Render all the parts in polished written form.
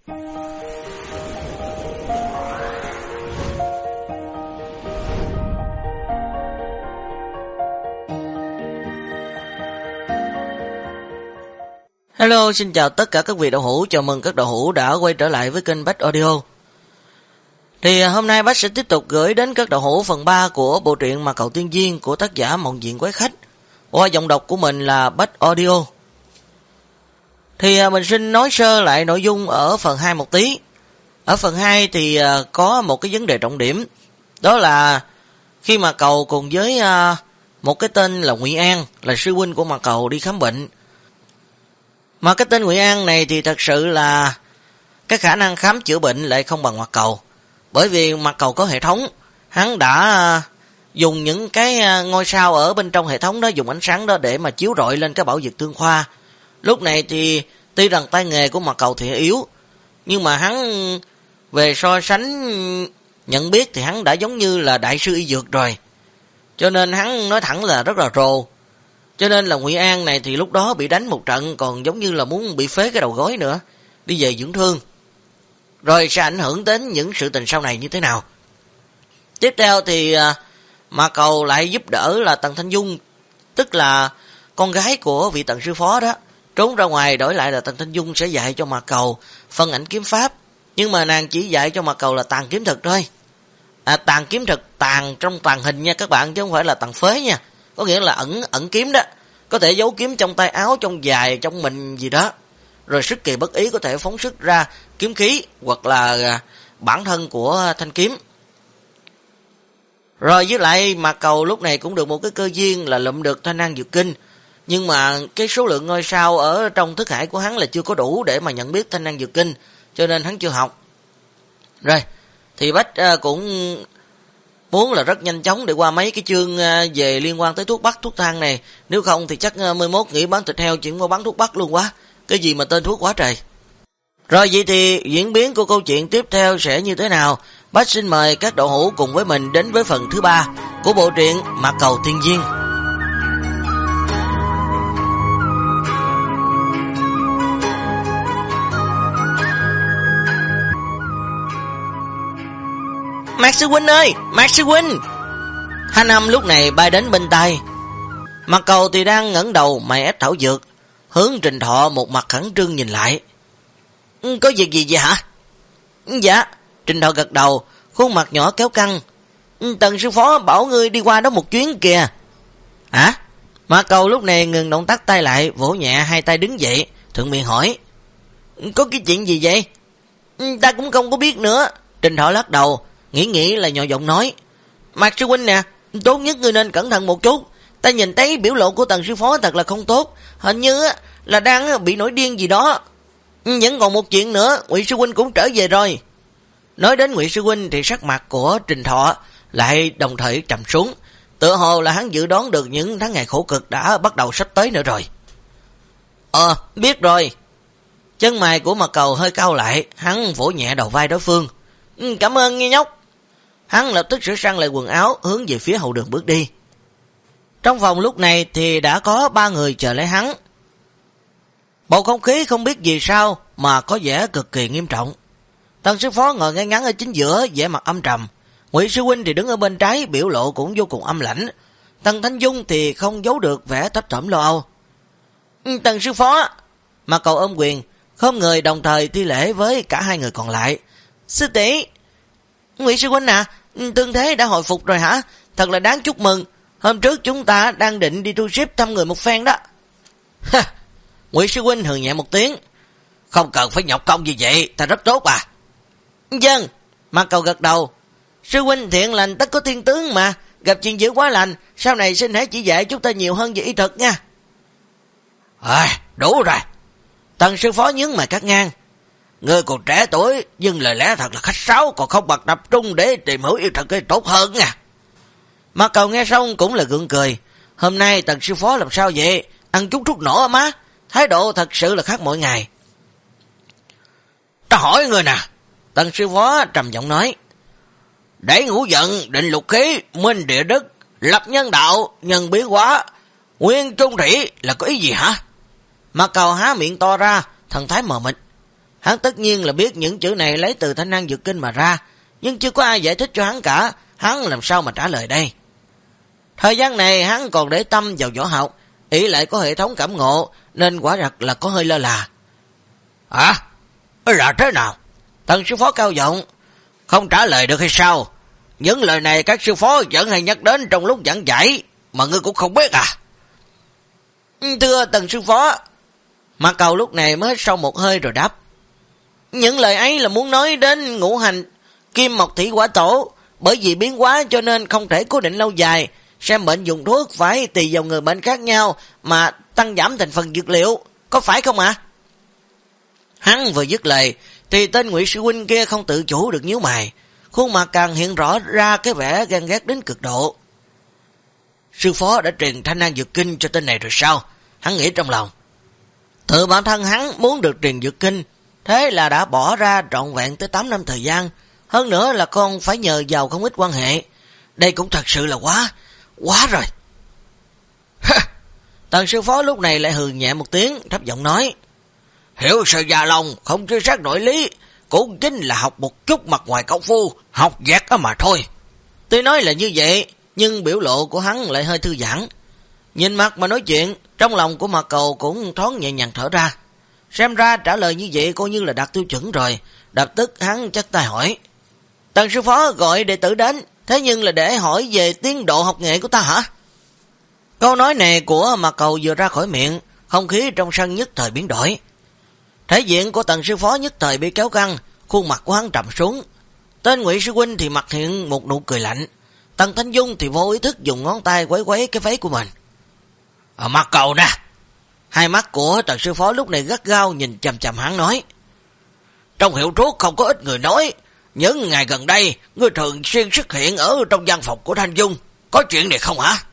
Hello, xin chào tất cả các vị đạo hữu, chào mừng các đạo hữu đã quay trở lại với kênh Bách Audio. Thì hôm nay Bách sẽ tiếp tục gửi đến các đạo hữu phần 3 của bộ truyện Mà Cầu Tiên Duyên của tác giả Mộng Diện Quái Khách, qua giọng đọc của mình là Bách Audio. Thì mình xin nói sơ lại nội dung ở phần 2 một tí. Ở phần 2 thì có một cái vấn đề trọng điểm, đó là khi Mà Cầu cùng với một cái tên là Ngụy An, là sư huynh của Mà Cầu đi khám bệnh. Mà cái tên Ngụy An này thì thật sự là cái khả năng khám chữa bệnh lại không bằng Mà Cầu. Bởi vì Mà Cầu có hệ thống, hắn đã dùng những cái ngôi sao ở bên trong hệ thống đó, dùng ánh sáng đó để mà chiếu rọi lên cái bảo vật tương khoa. Lúc này thì tuy rằng tay nghề của Mà Cầu thì yếu, nhưng mà hắn về so sánh nhận biết thì hắn đã giống như là đại sư y dược rồi. Cho nên hắn nói thẳng là rất là rồ. Cho nên là Ngụy An này thì lúc đó bị đánh một trận, còn giống như là muốn bị phế cái đầu gối nữa, đi về dưỡng thương. Rồi sẽ ảnh hưởng đến những sự tình sau này như thế nào. Tiếp theo thì Mà Cầu lại giúp đỡ là Tần Thanh Dung, tức là con gái của vị Tần sư phó đó, trốn ra ngoài, đổi lại là Tần Thanh Dung sẽ dạy cho Mà Cầu phân ảnh kiếm pháp. Nhưng mà nàng chỉ dạy cho Mà Cầu là tàn kiếm thực thôi. Tàn kiếm thực, tàn trong tàn hình nha các bạn, chứ không phải là tàn phế nha. Có nghĩa là ẩn kiếm đó, có thể giấu kiếm trong tay áo, trong giày, trong mình gì đó. Rồi sức kỳ bất ý có thể phóng xuất ra kiếm khí hoặc là bản thân của thanh kiếm. Rồi với lại Mà Cầu lúc này cũng được một cái cơ duyên là lụm được Thanh Năng Dược Kinh. Nhưng mà cái số lượng ngôi sao ở trong thức hải của hắn là chưa có đủ để mà nhận biết Thanh Năng Dược Kinh, cho nên hắn chưa học. Rồi thì Bách cũng muốn là rất nhanh chóng để qua mấy cái chương về liên quan tới thuốc bắc, thuốc thang này. Nếu không thì chắc 11 nghĩ bán thịt heo chuyển qua bán thuốc bắc luôn quá. Cái gì mà tên thuốc quá trời. Rồi vậy thì diễn biến của câu chuyện tiếp theo sẽ như thế nào? Bách xin mời các đạo hữu cùng với mình đến với phần thứ 3 của bộ truyện Mà Cầu Tiên Duyên. Mạc sư huynh ơi, Mạc sư huynh! Thanh âm lúc này bay đến bên tai. Mà Cầu thì đang ngẩng đầu mày ép thảo dược, hướng Trình Thọ một mặt khẩn trương nhìn lại. Có việc gì vậy hả? Dạ. Trình Thọ gật đầu, khuôn mặt nhỏ kéo căng. Tần sư phó bảo ngươi đi qua đó một chuyến kìa. Hả? Mà Cầu lúc này ngừng động tác tay lại, vỗ nhẹ hai tay đứng dậy, thuận miệng hỏi. Có cái chuyện gì vậy? Ta cũng không có biết nữa. Trình Thọ lắc đầu, nghĩ là nhỏ giọng nói. Mạc sư huynh nè, tốt nhất ngươi nên cẩn thận một chút. Ta nhìn thấy biểu lộ của Tần sư phó thật là không tốt, hình như là đang bị nổi điên gì đó. Vẫn còn một chuyện nữa, Ngụy sư huynh cũng trở về rồi. Nói đến Ngụy sư huynh thì sắc mặt của Trình Thọ lại đồng thời trầm xuống, tựa hồ là hắn dự đoán được những tháng ngày khổ cực đã bắt đầu sắp tới nữa rồi. Biết rồi. Chân mày của Mà Cầu hơi cau lại, hắn vỗ nhẹ đầu vai đối phương. Cảm ơn nghe nhóc. Hắn lập tức sửa sang lại quần áo, hướng về phía hậu đường bước đi. Trong phòng lúc này thì đã có 3 người chờ lấy hắn. Bầu không khí không biết vì sao mà có vẻ cực kỳ nghiêm trọng. Tần sư phó ngồi ngay ngắn ở chính giữa, vẻ mặt âm trầm. Ngụy sư huynh thì đứng ở bên trái, biểu lộ cũng vô cùng âm lãnh. Tần Thanh Dung thì không giấu được vẻ thấp thỏm lo âu. Tần sư phó! Mà Cầu ôm quyền, không người đồng thời thi lễ với cả hai người còn lại. Sư tỷ! Ngụy sư huynh tương thế đã hồi phục rồi hả? Thật là đáng chúc mừng. Hôm trước chúng ta đang định đi tu ship thăm người một phen đó. Ngụy sư huynh hừ nhẹ một tiếng. Không cần phải nhọc công gì vậy, ta rất tốt à. Vâng. Mà Cầu gật đầu. Sư huynh thiện lành tất có thiên tướng mà, gặp chuyện dữ quá lành, sau này xin hãy chỉ dạy chúng ta nhiều hơn về y thuật nha. Đủ rồi. Tần sư phó nhướng mày cắt ngang. Ngươi còn trẻ tuổi, nhưng lời lẽ thật là khách sáo, còn không bật tập trung để tìm hiểu yêu thuật cái tốt hơn nha. Mà Cầu nghe xong cũng là gượng cười. Hôm nay Tần sư phó làm sao vậy? Ăn chút thuốc nổ má, thái độ thật sự là khác mỗi ngày. Ta hỏi người nè. Tần sư phó trầm giọng nói. Để ngũ giận, định lục khí, minh địa đức, lập nhân đạo, nhân biến hóa, nguyên trung thủy là có ý gì hả? Mà Cầu há miệng to ra, thần thái mờ mịt. Hắn tất nhiên là biết những chữ này lấy từ Thanh Năng Dược Kinh mà ra, nhưng chưa có ai giải thích cho hắn cả, hắn làm sao mà trả lời đây. Thời gian này hắn còn để tâm vào võ học, ý lại có hệ thống cảm ngộ, nên quả thật là có hơi lơ là. Là thế nào? Tần sư phó cao giọng, không trả lời được hay sao? Những lời này các sư phó vẫn hay nhắc đến trong lúc giảng giải, mà ngươi cũng không biết à? Thưa Tần sư phó. Mạc Cầu lúc này mới hít sâu một hơi rồi đáp. Những lời ấy là muốn nói đến ngũ hành kim mộc thủy hỏa tổ, bởi vì biến hóa cho nên không thể cố định lâu dài, xem bệnh dùng thuốc phải tùy vào người bệnh khác nhau mà tăng giảm thành phần dược liệu, có phải không ạ? Hắn vừa dứt lời thì tên Ngụy sư huynh kia không tự chủ được nhíu mày, khuôn mặt càng hiện rõ ra cái vẻ ghen ghét đến cực độ. Sư phó đã truyền Thanh Năng Dược Kinh cho tên này rồi sao? Hắn nghĩ trong lòng. Tự bản thân hắn muốn được truyền dược kinh, thế là đã bỏ ra trọn vẹn tới 8 năm thời gian, hơn nữa là con phải nhờ vào không ít quan hệ. Đây cũng thật sự là quá rồi. Tần sư phó lúc này lại hừ nhẹ một tiếng, thấp giọng nói. Hiểu sự già lòng, không truy sát nội lý, cũng chính là học một chút mặt ngoài công phu, học dẹt đó mà thôi. Tuy nói là như vậy, nhưng biểu lộ của hắn lại hơi thư giãn. Nhìn mặt mà nói chuyện, trong lòng của Mạc Cầu cũng thoáng nhẹ nhàng thở ra. Xem ra trả lời như vậy coi như là đạt tiêu chuẩn rồi, lập tức hắn chắp tay hỏi. Tần sư phó gọi đệ tử đến, thế nhưng là để hỏi về tiến độ học nghệ của ta hả? Câu nói này của Mạc Cầu vừa ra khỏi miệng, không khí trong sân nhất thời biến đổi. Thể diện của Tần sư phó nhất thời bị kéo căng, khuôn mặt của hắn trầm xuống. Tên Ngụy sư huynh thì mặt hiện một nụ cười lạnh. Tần Thanh Dung thì vô ý thức dùng ngón tay quấy quấy cái váy của mình. Mạc Cầu nè. Hai mắt của Tần sư phó lúc này gắt gao nhìn chằm chằm hắn nói. Trong hiệu thuốc không có ít người nói, những ngày gần đây ngươi thường xuyên xuất hiện ở trong văn phòng của Thanh Dung, có chuyện này không hả?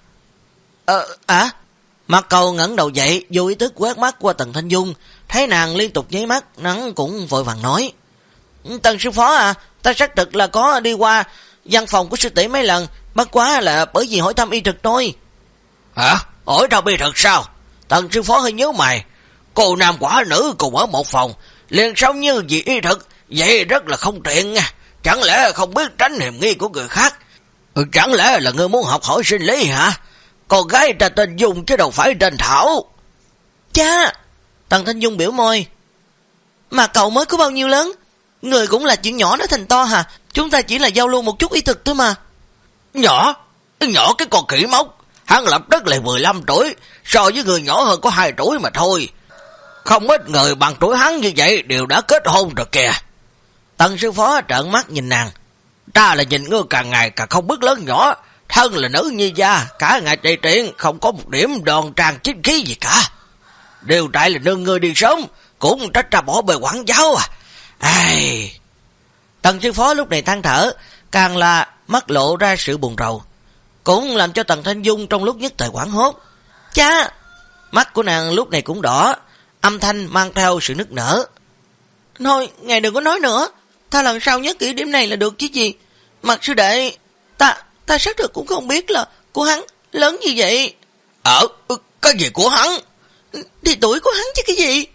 Mạc Cầu ngẩng đầu dậy, vô ý thức quét mắt qua Tần Thanh Dung, thấy nàng liên tục nháy mắt, hắn cũng vội vàng nói. Tần sư phó à, ta xác thực là có đi qua văn phòng của sư tỷ mấy lần, bất quá là bởi vì hỏi thăm y thực thôi. Hả? Hỏi thăm y thực sao? Tần sư phó hơi nhớ mày, cô nam quả nữ cùng ở một phòng, liền sống như vì y thực, vậy rất là không tiện nha. Chẳng lẽ không biết tránh hiểm nghi của người khác? Chẳng lẽ là ngươi muốn học hỏi sinh lý hả? Con gái ta tên Dung chứ đâu phải tên Thảo. Cha! Tần Thanh Dung biểu môi. Mà cậu mới có bao nhiêu lớn? Người cũng là chuyện nhỏ nó thành to hả? Chúng ta chỉ là giao lưu một chút y thực thôi mà. Nhỏ cái con khỉ mốc. Hắn lập tức là 15 tuổi, so với người nhỏ hơn có 2 tuổi mà thôi. Không ít người bằng tuổi hắn như vậy đều đã kết hôn rồi kìa. Tần sư phó trợn mắt nhìn nàng. Ta là nhìn ngươi càng ngày càng không biết lớn nhỏ, thân là nữ nhi gia, cả ngày trì triện, không có một điểm đòn tràng chính khí gì cả. Điều tại là nương ngươi đi sớm, cũng trách ra bỏ bề quản giáo à. Ai... Tần sư phó lúc này than thở, càng là mắt lộ ra sự buồn rầu, cũng làm cho Tần Thanh Dung trong lúc nhất thời hoảng hốt. Cha! Mắt của nàng lúc này cũng đỏ, âm thanh mang theo sự nức nở. Thôi, ngài đừng có nói nữa, ta lần sau nhớ kỹ điểm này là được chứ gì. Mặt sư đệ, ta xác thực cũng không biết là của hắn lớn như vậy. Cái gì của hắn? Thì tuổi của hắn chứ cái gì?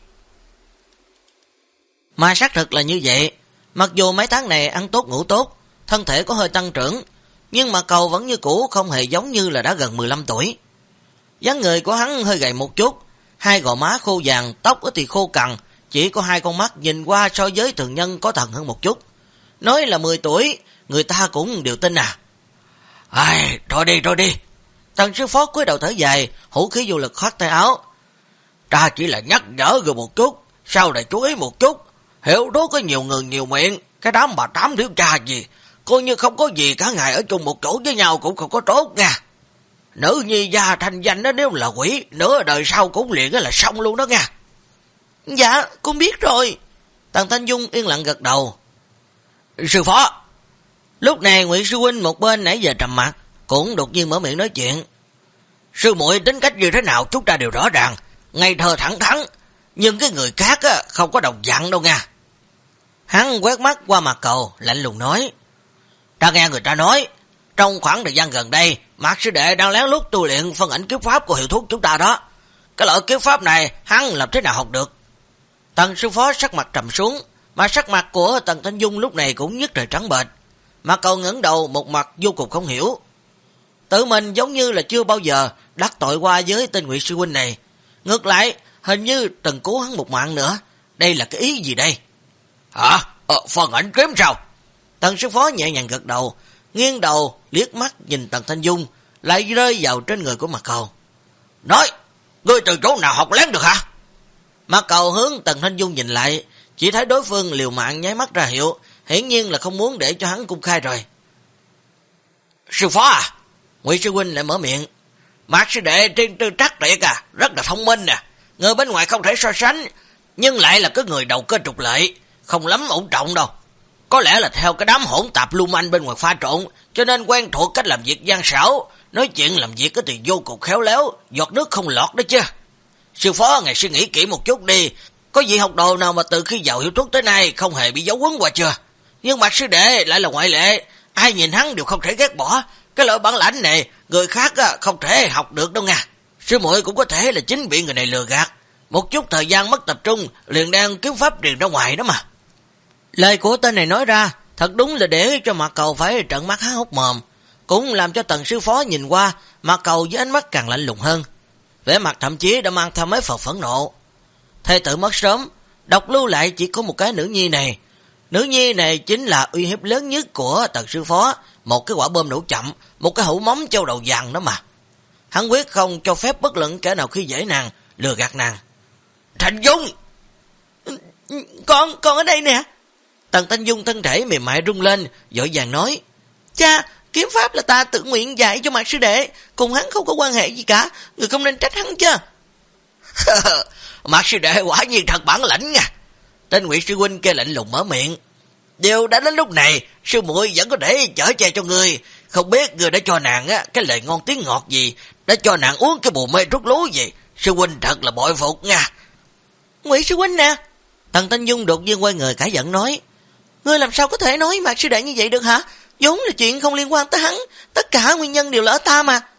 Mà xác thực là như vậy. Mặc dù mấy tháng này ăn tốt ngủ tốt, thân thể có hơi tăng trưởng, nhưng mà Cầu vẫn như cũ, không hề giống như là đã gần 15 tuổi. Dáng người của hắn hơi gầy một chút, hai gò má khô vàng, tóc thì khô cằn, chỉ có hai con mắt nhìn qua so với thường nhân có thần hơn một chút. Nói là 10 tuổi, người ta cũng đều tin à. Ai, thôi đi. Tần sư phó cúi đầu thở dài, hữu khí vô lực khoát tay áo. Ta chỉ là nhắc nhở người một chút, sau này chú ý một chút. Hiểu đó có nhiều người nhiều miệng, cái đám bà tám thiếu cha gì, coi như không có gì cả ngày ở chung một chỗ với nhau cũng không có tốt nha. Nữ nhi gia thành danh đó, nếu là quỷ, nửa đời sau cũng liền là xong luôn đó nha. Dạ, con biết rồi. Tần Thanh Dung yên lặng gật đầu. Sư phó. Lúc này Ngụy sư huynh một bên nãy giờ trầm mặt, cũng đột nhiên mở miệng nói chuyện. Sư muội tính cách như thế nào chúng ta đều rõ ràng, ngây thơ thẳng thắn, nhưng cái người khác á, không có đồng dặn đâu nha. Hắn quét mắt qua Mạc Cầu, lạnh lùng nói. Ta nghe người ta nói, trong khoảng thời gian gần đây, Mạc sư đệ đang lén lút tu luyện phân ảnh kiếp pháp của hiệu thuốc chúng ta đó. Cái loại kiếp pháp này, hắn làm thế nào học được? Tần sư phó sắc mặt trầm xuống, mà sắc mặt của Tần Thanh Dung lúc này cũng nhất thời trắng bệch. Mạc Cầu ngẩng đầu một mặt vô cùng không hiểu. Tự mình giống như là chưa bao giờ đắc tội qua với tên Ngụy sư huynh này. Ngược lại, hình như từng cứu hắn một mạng nữa. Đây là cái ý gì đây? Hả? Phần ảnh kiếm sao? Tần sư phó nhẹ nhàng gật đầu, nghiêng đầu liếc mắt nhìn Tần Thanh Dung, lại rơi vào trên người của Mạc Cầu. Nói, ngươi từ chỗ nào học lén được hả? Mạc Cầu hướng Tần Thanh Dung nhìn lại, chỉ thấy đối phương liều mạng nháy mắt ra hiệu, hiển nhiên là không muốn để cho hắn công khai rồi. Sư phó à? Ngụy sư huynh lại mở miệng. Mạc sư đệ trên tư trắc tuyệt à, rất là thông minh nè, người bên ngoài không thể so sánh, nhưng lại là cái người đầu cơ trục lợi, không lắm ổn trọng đâu. Có lẽ là theo cái đám hỗn tạp lưu manh bên ngoài pha trộn, cho nên quen thuộc cách làm việc gian xảo, nói chuyện làm việc thì vô cùng khéo léo, giọt nước không lọt đó chứ. Sư phó ngài suy nghĩ kỹ một chút đi, có vị học đồ nào mà từ khi vào hiệu thuốc tới nay không hề bị dấu quấn qua chưa? Nhưng Mạc sư đệ lại là ngoại lệ, ai nhìn hắn đều không thể ghét bỏ. Cái loại bản lãnh này người khác không thể học được đâu nha. Sư muội cũng có thể là chính bị người này lừa gạt, một chút thời gian mất tập trung liền đang kiếm pháp truyền ra ngoài đó mà. Lời của tên này nói ra thật đúng là để cho Mạc Cầu phải trợn mắt há hốc mồm, cũng làm cho Tần sư phó nhìn qua Mạc Cầu với ánh mắt càng lạnh lùng hơn, vẻ mặt thậm chí đã mang theo mấy phần phẫn nộ. Thê tử mất sớm, độc lưu lại chỉ có một cái nữ nhi này. Nữ nhi này chính là uy hiếp lớn nhất của Tần sư phó, một cái quả bom nổ chậm, một cái hũ móng châu đầu vàng đó mà. Hắn quyết không cho phép bất luận kẻ nào khi dễ nàng, lừa gạt nàng. Thanh Dung! Con ở đây nè. Tần Thanh Dung thân thể mềm mại rung lên, vội vàng nói. Cha, kiếm pháp là ta tự nguyện dạy cho Mạc sư đệ, cùng hắn không có quan hệ gì cả, người không nên trách hắn chứ. Mạc sư đệ quả nhiên thật bản lãnh nha. Tên Ngụy sư huynh kia lạnh lùng mở miệng. Điều đã đến lúc này, sư muội vẫn có thể chở che cho người, không biết người đã cho nàng cái lời ngon tiếng ngọt gì, đã cho nàng uống cái bù mê trút lú gì. Sư huynh thật là bội phục nha. Ngụy sư huynh nè. Tần Thanh Dung đột nhiên quay người cãi giận nói. Ngươi làm sao có thể nói Mạc sư đệ như vậy được hả? Vốn là chuyện không liên quan tới hắn, tất cả nguyên nhân đều là ở ta mà.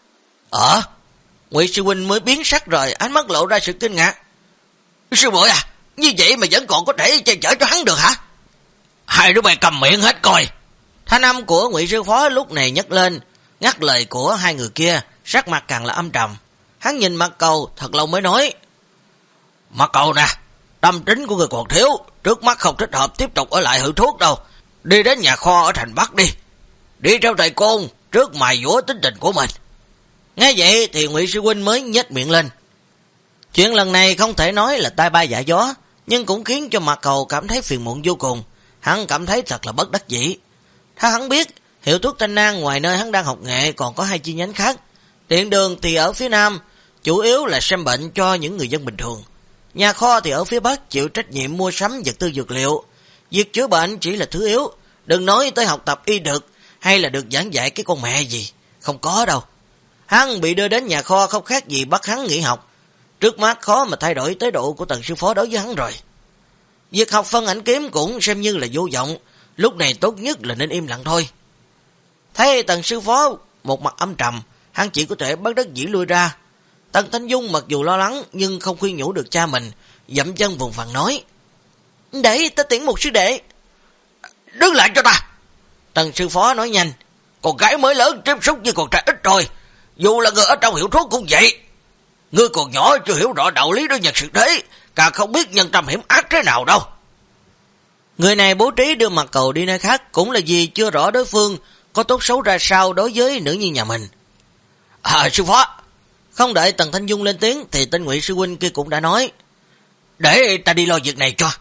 Ngụy sư huynh mới biến sắc rồi, ánh mắt lộ ra sự kinh ngạc. Sư muội à, như vậy mà vẫn còn có thể che chở cho hắn được hả? Hai đứa mày cầm miệng hết coi. Thanh âm của Ngụy sư phó lúc này nhấc lên, ngắt lời của hai người kia, sắc mặt càng là âm trầm. Hắn nhìn Mạc Cầu thật lâu mới nói. Mạc Cầu nè, tâm tính của người còn thiếu, trước mắt không thích hợp tiếp tục ở lại hiệu thuốc đâu. Đi đến nhà kho ở thành Bắc đi. Đi theo thầy Côn, trước mài dũa tính tình của mình. Nghe vậy thì Ngụy sư huynh mới nhếch miệng lên. Chuyện lần này không thể nói là tai bay vạ gió, nhưng cũng khiến cho Mạc Cầu cảm thấy phiền muộn vô cùng. Hắn cảm thấy thật là bất đắc dĩ.ถ้าhắn biết, hiệu thuốc Thanh Nang ngoài nơi hắn đang học nghệ còn có hai chi nhánh khác. Điện đường thì ở phía Nam, chủ yếu là xem bệnh cho những người dân bình thường. Nhà kho thì ở phía Bắc chịu trách nhiệm mua sắm vật tư dược liệu. Việc chữa bệnh chỉ là thứ yếu, đừng nói tới học tập y dược hay là được giảng dạy cái con mẹ gì. Không có đâu. Hắn bị đưa đến nhà kho không khác gì bắt hắn nghỉ học. Trước mắt khó mà thay đổi thái độ của Tần sư phó đối với hắn rồi. Việc học phân ảnh kiếm cũng xem như là vô vọng, lúc này tốt nhất là nên im lặng thôi. Thấy Tần sư phó một mặt âm trầm, hắn chỉ có thể bất đắc dĩ lui ra. Tần Thanh Dung mặc dù lo lắng nhưng không khuyên nhủ được cha mình, dậm chân vùng vằng nói. Để ta tiễn một sư đệ. Đứng lại cho ta. Tần sư phó nói nhanh. Con gái mới lớn tiếp xúc như con trai ít rồi, dù là người ở trong hiệu thuốc cũng vậy. Ngươi còn nhỏ chưa hiểu rõ đạo lý đối nhân xử thế, càng không biết nhân tâm hiểm ác thế nào đâu. Người này bố trí đưa Mạc Cầu đi nơi khác cũng là vì chưa rõ đối phương có tốt xấu ra sao đối với nữ nhi nhà mình. Sư phó. Không đợi Tần Thanh Dung lên tiếng thì tên Ngụy sư huynh kia cũng đã nói. Để ta đi lo việc này cho.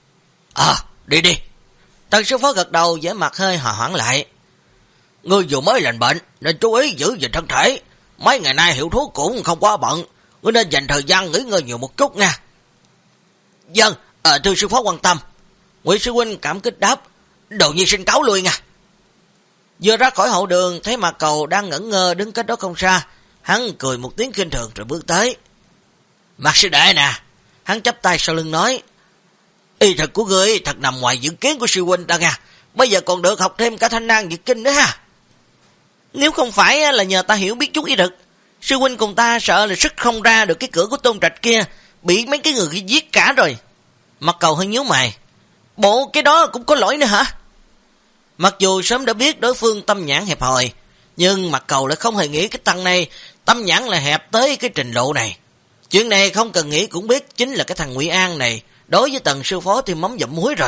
Đi đi. Tần sư phó gật đầu, vẻ mặt hơi hòa hoãn lại. Ngươi vừa mới lành bệnh nên chú ý giữ gìn thân thể. Mấy ngày nay hiệu thuốc cũng không quá bận, ngươi nên dành thời gian nghỉ ngơi nhiều một chút nha. Vâng, thưa sư phó quan tâm. Ngụy sư huynh cảm kích đáp. Đồ nhi xin cáo lui nha. Vừa ra khỏi hậu đường thấy Mạc Cầu đang ngẩn ngơ đứng cách đó không xa, hắn cười một tiếng khinh thường rồi bước tới. Mạc sư đệ nè. Hắn chắp tay sau lưng nói. Y thuật của ngươi thật nằm ngoài dự kiến của sư huynh ta nha. Bây giờ còn được học thêm cả Thanh Nang Diệt Kinh nữa ha. Nếu không phải là nhờ ta hiểu biết chút y thuật, sư huynh cùng ta sợ là sức không ra được cái cửa của Tôn Trạch kia, bị mấy cái người giết cả rồi. Mặt Cầu hơi nhíu mày. Bộ cái đó cũng có lỗi nữa hả? Mặc dù sớm đã biết đối phương tâm nhãn hẹp hòi, nhưng Mặt Cầu lại không hề nghĩ cái thằng này tâm nhãn là hẹp tới cái trình độ này. Chuyện này không cần nghĩ cũng biết chính là cái thằng Ngụy An này đối với Tần sư phó thì mắm dặm muối rồi.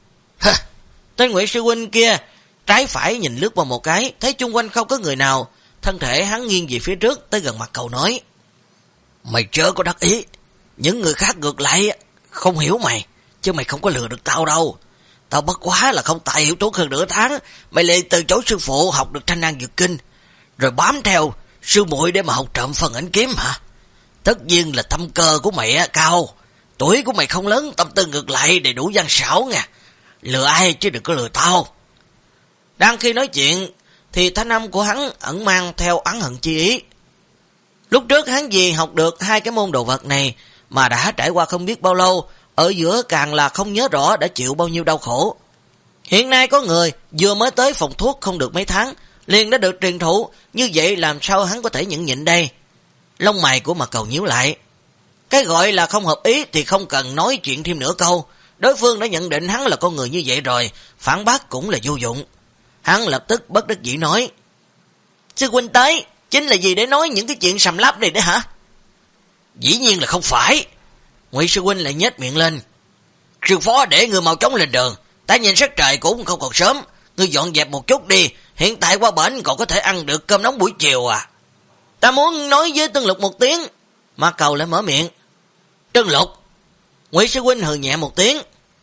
Tên Ngụy sư huynh kia trái phải nhìn lướt qua một cái, thấy chung quanh không có người nào, thân thể hắn nghiêng về phía trước tới gần Mặt Cầu nói: Mày chớ có đắc ý, những người khác ngược lại không hiểu mày, chứ mày không có lừa được tao đâu. Tao bất quá là không tài hiểu tốt hơn nửa tháng, mày lại từ chỗ sư phụ học được Thanh Năng Dược Kinh, rồi bám theo sư muội để mà học trộm phần ảnh kiếm hả? Tất nhiên là tâm cơ của mày cao, tuổi của mày không lớn, tâm tư ngược lại đầy đủ gian xảo nha. Lừa ai chứ đừng có lừa tao. Đang khi nói chuyện thì thanh âm của hắn ẩn mang theo oán hận chi ý. Lúc trước hắn vì học được hai cái môn đồ vật này mà đã trải qua không biết bao lâu, ở giữa càng là không nhớ rõ đã chịu bao nhiêu đau khổ. Hiện nay có người vừa mới tới phòng thuốc không được mấy tháng liền đã được truyền thụ, như vậy làm sao hắn có thể nhẫn nhịn đây? Lông mày của Mặt Cầu nhíu lại. Cái gọi là không hợp ý thì không cần nói chuyện thêm nửa câu, đối phương đã nhận định hắn là con người như vậy rồi, phản bác cũng là vô dụng. Hắn lập tức bất đắc dĩ nói: Sư huynh tới chính là gì để nói những cái chuyện sầm lấp này đấy hả? Dĩ nhiên là không phải. Ngụy sư huynh lại nhếch miệng lên. Sư phó để người mau chóng lên đường, ta nhìn sắc trời cũng không còn sớm, ngươi dọn dẹp một chút đi, hiện tại qua bển còn có thể ăn được cơm nóng buổi chiều à. Ta muốn nói với Tân Lục một tiếng. Mặt Cầu lại mở miệng. Tân Lục? Ngụy sư huynh hừ nhẹ một tiếng.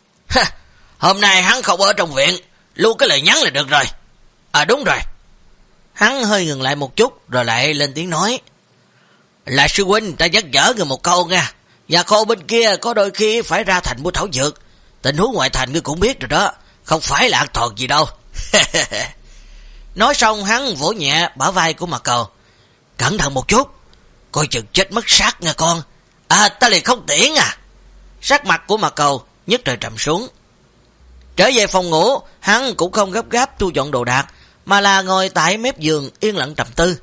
Hôm nay hắn không ở trong viện, lưu cái lời nhắn là được rồi. À đúng rồi. Hắn hơi ngừng lại một chút rồi lại lên tiếng nói: Là sư huynh, ta nhắc nhở người một câu nha. Nhà kho bên kia có đôi khi phải ra thành mua thảo dược, tình huống ngoại thành ngươi cũng biết rồi đó, không phải là an toàn gì đâu. Nói xong hắn vỗ nhẹ bả vai của Mặt Cầu. Cẩn thận một chút, coi chừng chết mất xác nha con. À ta liền không tiễn à. Sắc mặt của Mặt Cầu nhất trời trầm xuống. Trở về phòng ngủ, hắn cũng không gấp gáp thu dọn đồ đạc, mà là ngồi tại mép giường yên lặng trầm tư.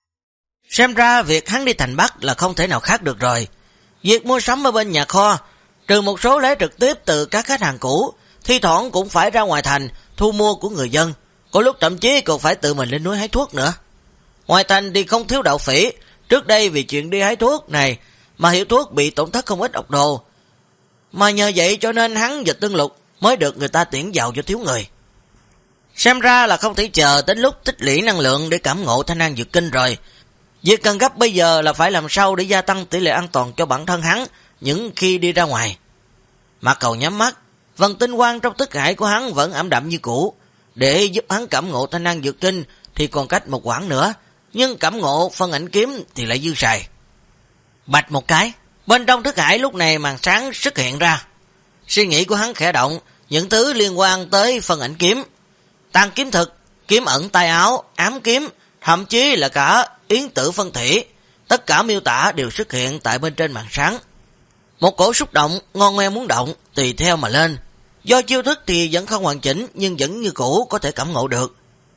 Xem ra việc hắn đi thành Bắc là không thể nào khác được rồi. Việc mua sắm ở bên nhà kho, trừ một số lấy trực tiếp từ các khách hàng cũ, thi thoảng cũng phải ra ngoài thành thu mua của người dân, có lúc thậm chí còn phải tự mình lên núi hái thuốc nữa. Ngoài thành thì không thiếu đạo phỉ, trước đây vì chuyện đi hái thuốc này mà Hiểu Thuốc bị tổn thất không ít ọc đồ, mà nhờ vậy cho nên hắn và Tân Lục mới được người ta tuyển vào cho thiếu người. Xem ra là không thể chờ đến lúc tích lũy năng lượng để cảm ngộ Thanh Năng Dược Kinh rồi. Việc cần gấp bây giờ là phải làm sao để gia tăng tỷ lệ an toàn cho bản thân hắn những khi đi ra ngoài. Mặt Cầu nhắm mắt, vần tinh quang trong thức hải của hắn vẫn ảm đạm như cũ. Để giúp hắn cảm ngộ Thanh Năng Dược Kinh thì còn cách một quãng nữa, nhưng cảm ngộ phân ảnh kiếm thì lại dư xài. Bạch một cái, bên trong thức hải lúc này màn sáng xuất hiện ra. Suy nghĩ của hắn khẽ động, những thứ liên quan tới phân ảnh kiếm, tàn kiếm thực, kiếm ẩn tay áo, ám kiếm, thậm chí là cả yến tử phân thủy, tất cả miêu tả đều xuất hiện tại bên trên màn sáng. Một cổ xúc động, ngon ngoe muốn động, tùy theo mà lên. Do chiêu thức thì vẫn không hoàn chỉnh, nhưng vẫn như cũ có thể cảm ngộ được.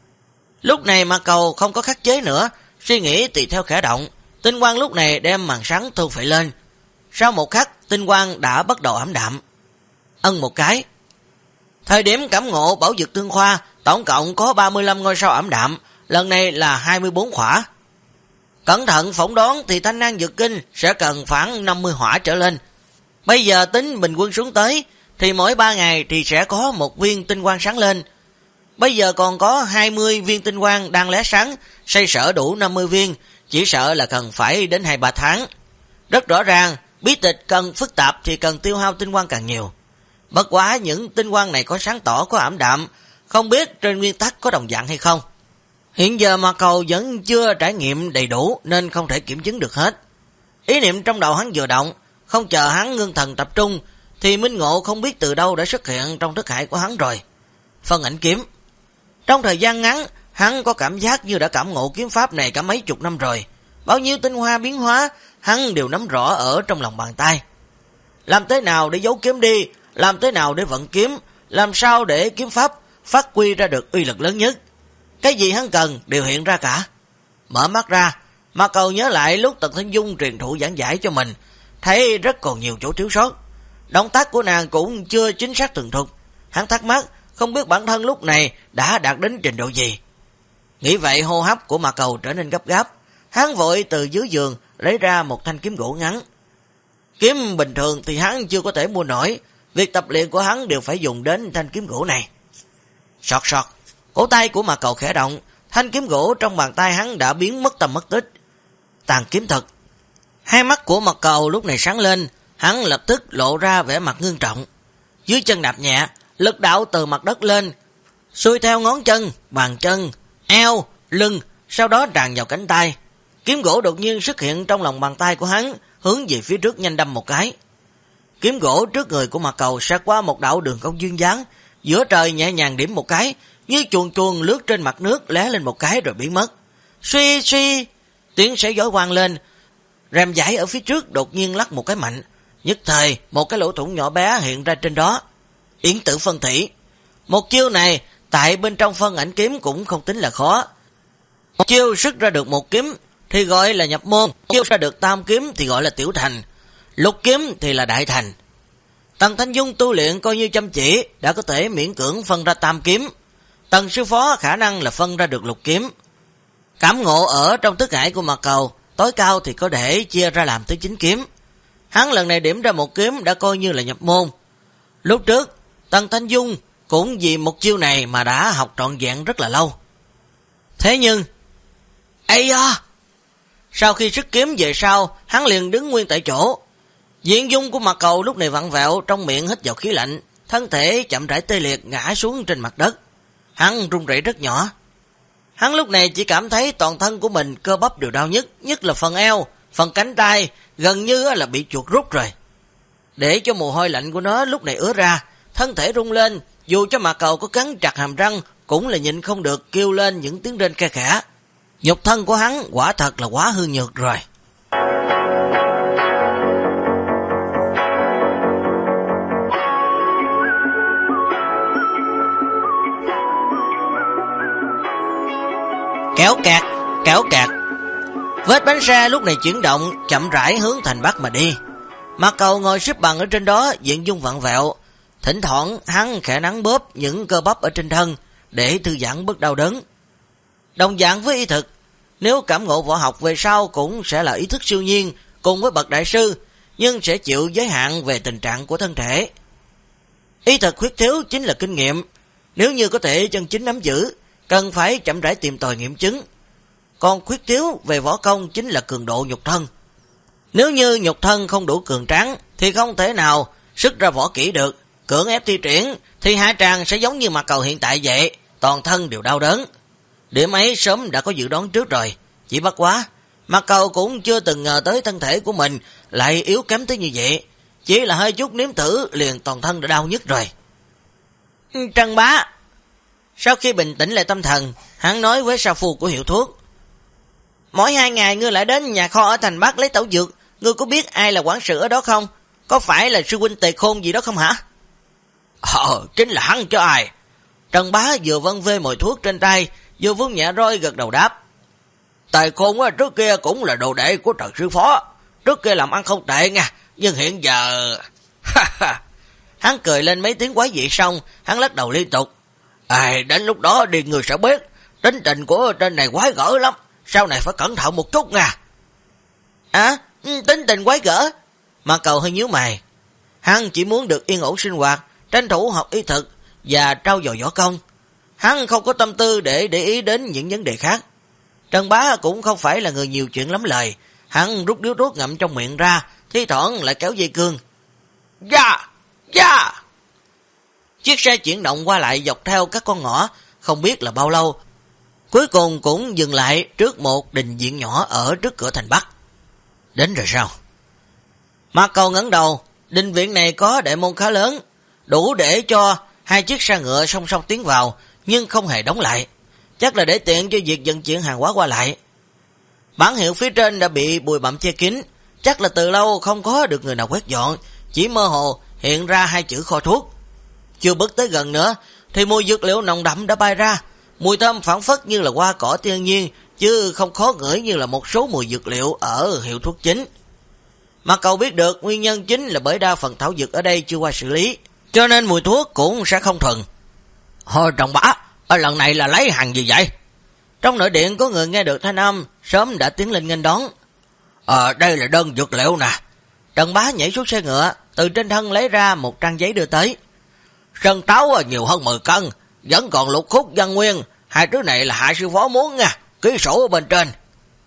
Lúc này Mặt Cầu không có khắc chế nữa, suy nghĩ tùy theo khẽ động, tinh quang lúc này đem màn sáng thu phệ lên. Sau một khắc, tinh quang đã bắt đầu ảm đạm. Ân một cái. Thời điểm cảm ngộ bảo dược tương khoa, tổng cộng có 35 ngôi sao ảm đạm, lần này là 24 khỏa. Cẩn thận phỏng đoán thì Thanh Năng Dược Kinh sẽ cần khoảng 50 hỏa trở lên. Bây giờ tính bình quân xuống tới, thì mỗi 3 ngày thì sẽ có một viên tinh quang sáng lên. Bây giờ còn có 20 viên tinh quang đang lóe sáng, xây sở đủ 50 viên, chỉ sợ là cần phải đến 2-3 tháng. Rất rõ ràng, bí tịch cần phức tạp thì cần tiêu hao tinh quang càng nhiều. Bất quá những tinh quang này có sáng tỏ có ảm đạm, không biết trên nguyên tắc có đồng dạng hay không. Hiện giờ Mặt Cầu vẫn chưa trải nghiệm đầy đủ nên không thể kiểm chứng được hết. Ý niệm trong đầu hắn vừa động, không chờ hắn ngưng thần tập trung thì minh ngộ không biết từ đâu đã xuất hiện trong thức hải của hắn rồi. Phân ảnh kiếm. Trong thời gian ngắn, hắn có cảm giác như đã cảm ngộ kiếm pháp này cả mấy chục năm rồi. Bao nhiêu tinh hoa biến hóa, hắn đều nắm rõ ở trong lòng bàn tay. Làm thế nào để giấu kiếm đi, làm thế nào để vận kiếm, làm sao để kiếm pháp phát huy ra được uy lực lớn nhất. Cái gì hắn cần đều hiện ra cả. Mở mắt ra, Mặt Cầu nhớ lại lúc Tần Thanh Dung truyền thụ giảng giải cho mình, thấy rất còn nhiều chỗ thiếu sót. Động tác của nàng cũng chưa chính xác thuần thục. Hắn thắc mắc, không biết bản thân lúc này đã đạt đến trình độ gì. Nghĩ vậy hô hấp của Mạc Cầu trở nên gấp gáp. Hắn vội từ dưới giường lấy ra một thanh kiếm gỗ ngắn. Kiếm bình thường thì hắn chưa có thể mua nổi, việc tập luyện của hắn đều phải dùng đến thanh kiếm gỗ này. Sọt sọt, cổ tay của Mạc Cầu khẽ động, thanh kiếm gỗ trong bàn tay hắn đã biến mất tầm mất tích. Tàn kiếm thật. Hai mắt của Mạc Cầu lúc này sáng lên, hắn lập tức lộ ra vẻ mặt ngưng trọng. Dưới chân đạp nhẹ, lực đạo từ mặt đất lên, xuôi theo ngón chân, bàn chân, eo, lưng, sau đó tràn vào cánh tay. Kiếm gỗ đột nhiên xuất hiện trong lòng bàn tay của hắn, hướng về phía trước nhanh đâm một cái. Kiếm gỗ trước người của Mạc Cầu sát qua một đạo đường cong duyên dáng, giữa trời nhẹ nhàng điểm một cái, như chuồn chuồn lướt trên mặt nước lé lên một cái rồi biến mất. Suy suy, tiếng sét gió vang lên, rèm vải ở phía trước đột nhiên lắc một cái mạnh, nhất thời một cái lỗ thủng nhỏ bé hiện ra trên đó. Yến Tử Phân Thủy. Một chiêu này tại bên trong phân ảnh kiếm cũng không tính là khó. Một chiêu xuất ra được một kiếm thì gọi là nhập môn, chiêu ra được tam kiếm thì gọi là tiểu thành, lục kiếm thì là đại thành. Tần Thanh Dung tu luyện coi như chăm chỉ, đã có thể miễn cưỡng phân ra tam kiếm. Tần sư phó khả năng là phân ra được lục kiếm. Cảm ngộ ở trong thức hải của Mạc Cầu, tối cao thì có thể chia ra làm tới 9 kiếm. Hắn lần này điểm ra một kiếm đã coi như là nhập môn. Lúc trước, Tần Thanh Dung cũng vì một chiêu này mà đã học trọn vẹn rất là lâu. Thế nhưng, ây da! Sau khi xuất kiếm về sau, hắn liền đứng nguyên tại chỗ. Diện dung của Mạc Cầu lúc này vặn vẹo, trong miệng hít vào khí lạnh, thân thể chậm rãi tê liệt ngã xuống trên mặt đất. Hắn run rẩy rất nhỏ. Hắn lúc này chỉ cảm thấy toàn thân của mình cơ bắp đều đau nhất là phần eo, phần cánh tay, gần như là bị chuột rút rồi. Để cho mồ hôi lạnh của nó lúc này ứa ra, thân thể rung lên, dù cho Mạc Cầu có cắn chặt hàm răng, cũng là nhịn không được kêu lên những tiếng rên khe khẽ. Nhục thân của hắn quả thật là quá hư nhược rồi. Kéo kẹt. Vết bánh xe lúc này chuyển động, chậm rãi hướng thành Bắc mà đi. Mạc Cầu ngồi xếp bằng ở trên đó, diện dung vặn vẹo. Thỉnh thoảng hắn khẽ nắn bóp những cơ bắp ở trên thân để thư giãn bớt đau đớn. Đồng dạng với y thực, nếu cảm ngộ võ học về sau cũng sẽ là ý thức siêu nhiên cùng với bậc đại sư, nhưng sẽ chịu giới hạn về tình trạng của thân thể. Y thực khuyết thiếu chính là kinh nghiệm, nếu như có thể chân chính nắm giữ, cần phải chậm rãi tìm tòi nghiệm chứng. Còn khuyết thiếu về võ công chính là cường độ nhục thân. Nếu như nhục thân không đủ cường tráng thì không thể nào xuất ra võ kỹ được, cưỡng ép thi triển thì hạ tràng sẽ giống như Mạc Cầu hiện tại vậy, toàn thân đều đau đớn. Điểm ấy sớm đã có dự đoán trước rồi, chỉ bất quá Mạc Cầu cũng chưa từng ngờ tới thân thể của mình lại yếu kém tới như vậy, chỉ là hơi chút nếm thử liền toàn thân đã đau nhức rồi. Trần bá. Sau khi bình tĩnh lại tâm thần, hắn nói với sa phu của hiệu thuốc: mỗi 2 ngày ngươi lại đến nhà kho ở thành Bắc lấy tẩu dược, ngươi có biết ai là quản sự ở đó không? Có phải là sư huynh Tề Khôn gì đó không hả? Chính là hắn cho ai. Trần bá vừa vân vê mồi thuốc trên tay, vừa vuốt nhẹ roi gật đầu đáp: Tề Khôn trước kia cũng là đồ đệ của Trần sư phó, trước kia làm ăn không tệ nha, nhưng hiện giờ... Hắn cười lên mấy tiếng quái dị xong, hắn lắc đầu liên tục: đến lúc đó đi người sẽ biết, tính tình của trên này quái gở lắm, sau này phải cẩn thận một chút nha. Tính tình quái gở? Mạc Cầu hơi nhíu mày. Hắn chỉ muốn được yên ổn sinh hoạt, tranh thủ học y thực và trau dồi võ công. Hắn không có tâm tư để ý đến những vấn đề khác. Trần bá cũng không phải là người nhiều chuyện lắm lời. Hắn rút điếu thuốc ngậm trong miệng ra, thi thoảng lại kéo dây cương. Dạ! Chiếc xe chuyển động qua lại dọc theo các con ngõ, không biết là bao lâu. Cuối cùng cũng dừng lại trước một đình viện nhỏ ở trước cửa thành Bắc. Đến rồi sao? Mạc Cầu ngẩng đầu, đình viện này có đại môn khá lớn, đủ để cho 2 chiếc xe ngựa song song tiến vào, nhưng không hề đóng lại. Chắc là để tiện cho việc vận chuyển hàng hóa qua lại. Bản hiệu phía trên đã bị bụi bặm che kín, chắc là từ lâu không có được người nào quét dọn, chỉ mơ hồ hiện ra 2 chữ kho thuốc. Chưa bước tới gần nữa thì mùi dược liệu nồng đậm đã bay ra, mùi thơm phảng phất như là hoa cỏ thiên nhiên, chứ không khó ngửi như là một số mùi dược liệu ở hiệu thuốc chính. Mà cậu biết được nguyên nhân chính là bởi đa phần thảo dược ở đây chưa qua xử lý, cho nên mùi thuốc cũng sẽ không thuần. Hồi Trần Bá, lần này là lấy hàng gì vậy? Trong nội điện có người nghe được thanh âm, sớm đã tiến lên nghênh đón. Đây là đơn dược liệu nè. Trần Bá nhảy xuống xe ngựa, từ trên thân lấy ra một trang giấy đưa tới. Sơn táo nhiều hơn 10 cân, vẫn còn lục khúc văn nguyên, hai thứ này là hạ sư phó muốn nha, ký sổ ở bên trên.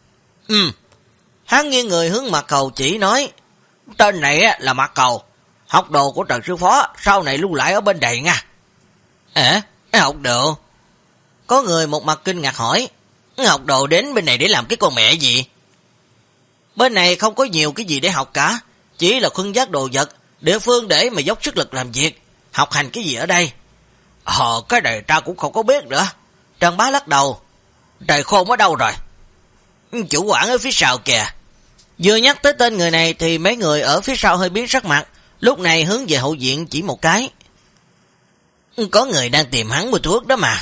Hắn nghiêng người hướng Mạc Cầu chỉ nói, tên này là Mạc Cầu, học đồ của Trần sư phó, sau này lưu lại ở bên đây nha. Học đồ? Có người một mặt kinh ngạc hỏi, học đồ đến bên này để làm cái con mẹ gì? Bên này không có nhiều cái gì để học cả, chỉ là khuân vác đồ vật, địa phương để mà dốc sức lực làm việc, học hành cái gì ở đây? Cái này ta cũng không có biết nữa. Trần Bá lắc đầu, trời khôn ở đâu rồi? Chủ quản ở phía sau kìa. Vừa nhắc tới tên người này thì mấy người ở phía sau hơi biến sắc mặt, lúc này hướng về hậu viện chỉ một cái. Có người đang tìm hắn mua thuốc đó mà.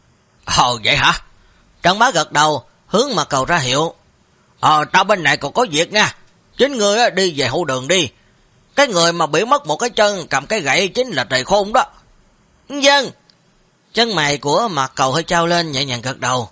Vậy hả? Trần Bá gật đầu, hướng Mạc Cầu ra hiệu. Tao bên này còn có việc nha. Chính người đi về hậu đường đi. Cái người mà bị mất một cái chân cầm cái gậy chính là Trời Khôn đó. Vâng. Chân mày của Mạc Cầu hơi trao lên, nhẹ nhàng gật đầu.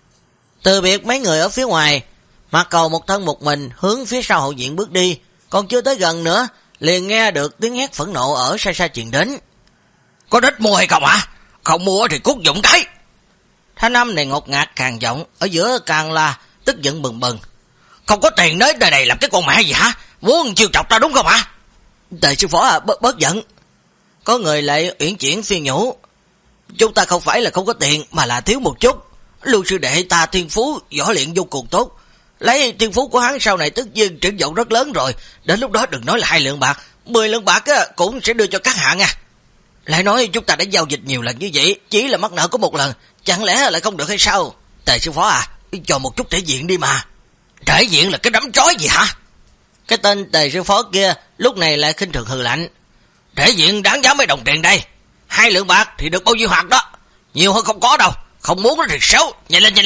Từ biệt mấy người ở phía ngoài, Mạc Cầu một thân một mình hướng phía sau hậu viện bước đi, còn chưa tới gần nữa, liền nghe được tiếng hét phẫn nộ ở xa xa truyền đến. Có đích mua hay không hả? Không mua thì cút dụng cái. Thanh âm này ngột ngạt càng giọng, ở giữa càng là tức giận bừng bừng. Không có tiền đến đời này làm cái con mẹ gì hả? Muốn chiêu chọc ta đúng không hả? Tề sư phó bớt giận. Có người lại uyển chuyển phiên nhủ. Chúng ta không phải là không có tiền, mà là thiếu một chút. Lưu sư đệ ta thiên phú võ luyện vô cùng tốt, lấy thiên phú của hắn sau này tất nhiên triển vọng rất lớn rồi. Đến lúc đó đừng nói là 2 lượng bạc, 10 lượng bạc cũng sẽ đưa cho các hạ nha. Lại nói chúng ta đã giao dịch nhiều lần như vậy, chỉ là mắc nợ có một lần, chẳng lẽ lại không được hay sao? Tề sư phó cho một chút thể diện đi mà. Thể diện là cái đấm trói gì hả? Cái tên Tề sư phó kia lúc này lại khinh thường hừ lạnh. Thể diện đáng giá mấy đồng tiền đây. 2 lượng bạc thì được bao nhiêu hạt đó, nhiều hơn không có đâu. Không muốn nó thì xấu, nhanh lên.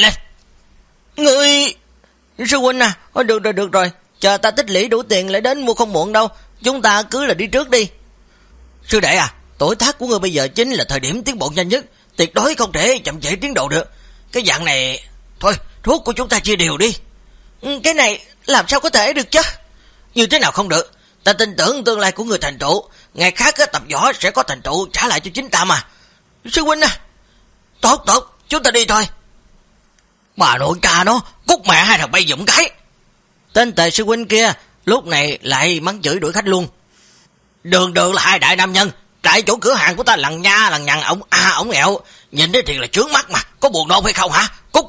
Ngươi... Sư huynh được rồi, chờ ta tích lũy đủ tiền lại đến mua không muộn đâu, chúng ta cứ là đi trước đi. Sư đệ tuổi tác của ngươi bây giờ chính là thời điểm tiến bộ nhanh nhất, tuyệt đối không thể chậm trễ tiến độ được. Cái dạng này, thôi, thuốc của chúng ta chia đều đi. Cái này làm sao có thể được chứ? Như thế nào không được? Ta tin tưởng tương lai của người thành tựu, ngày khác tập võ sẽ có thành tựu trả lại cho chính ta mà. Sư huynh tốt, chúng ta đi thôi. Bà nội cha nó, cút mẹ hai thằng bay dụm cái. Tên Tề sư huynh kia lúc này lại mắng chửi đuổi khách luôn. Đường là 2 đại nam nhân, tại chỗ cửa hàng của ta lằng nha lằng nhằng ổng ẹo, nhìn thấy thiệt là chướng mắt mà, có buồn nôn hay không hả? Cút.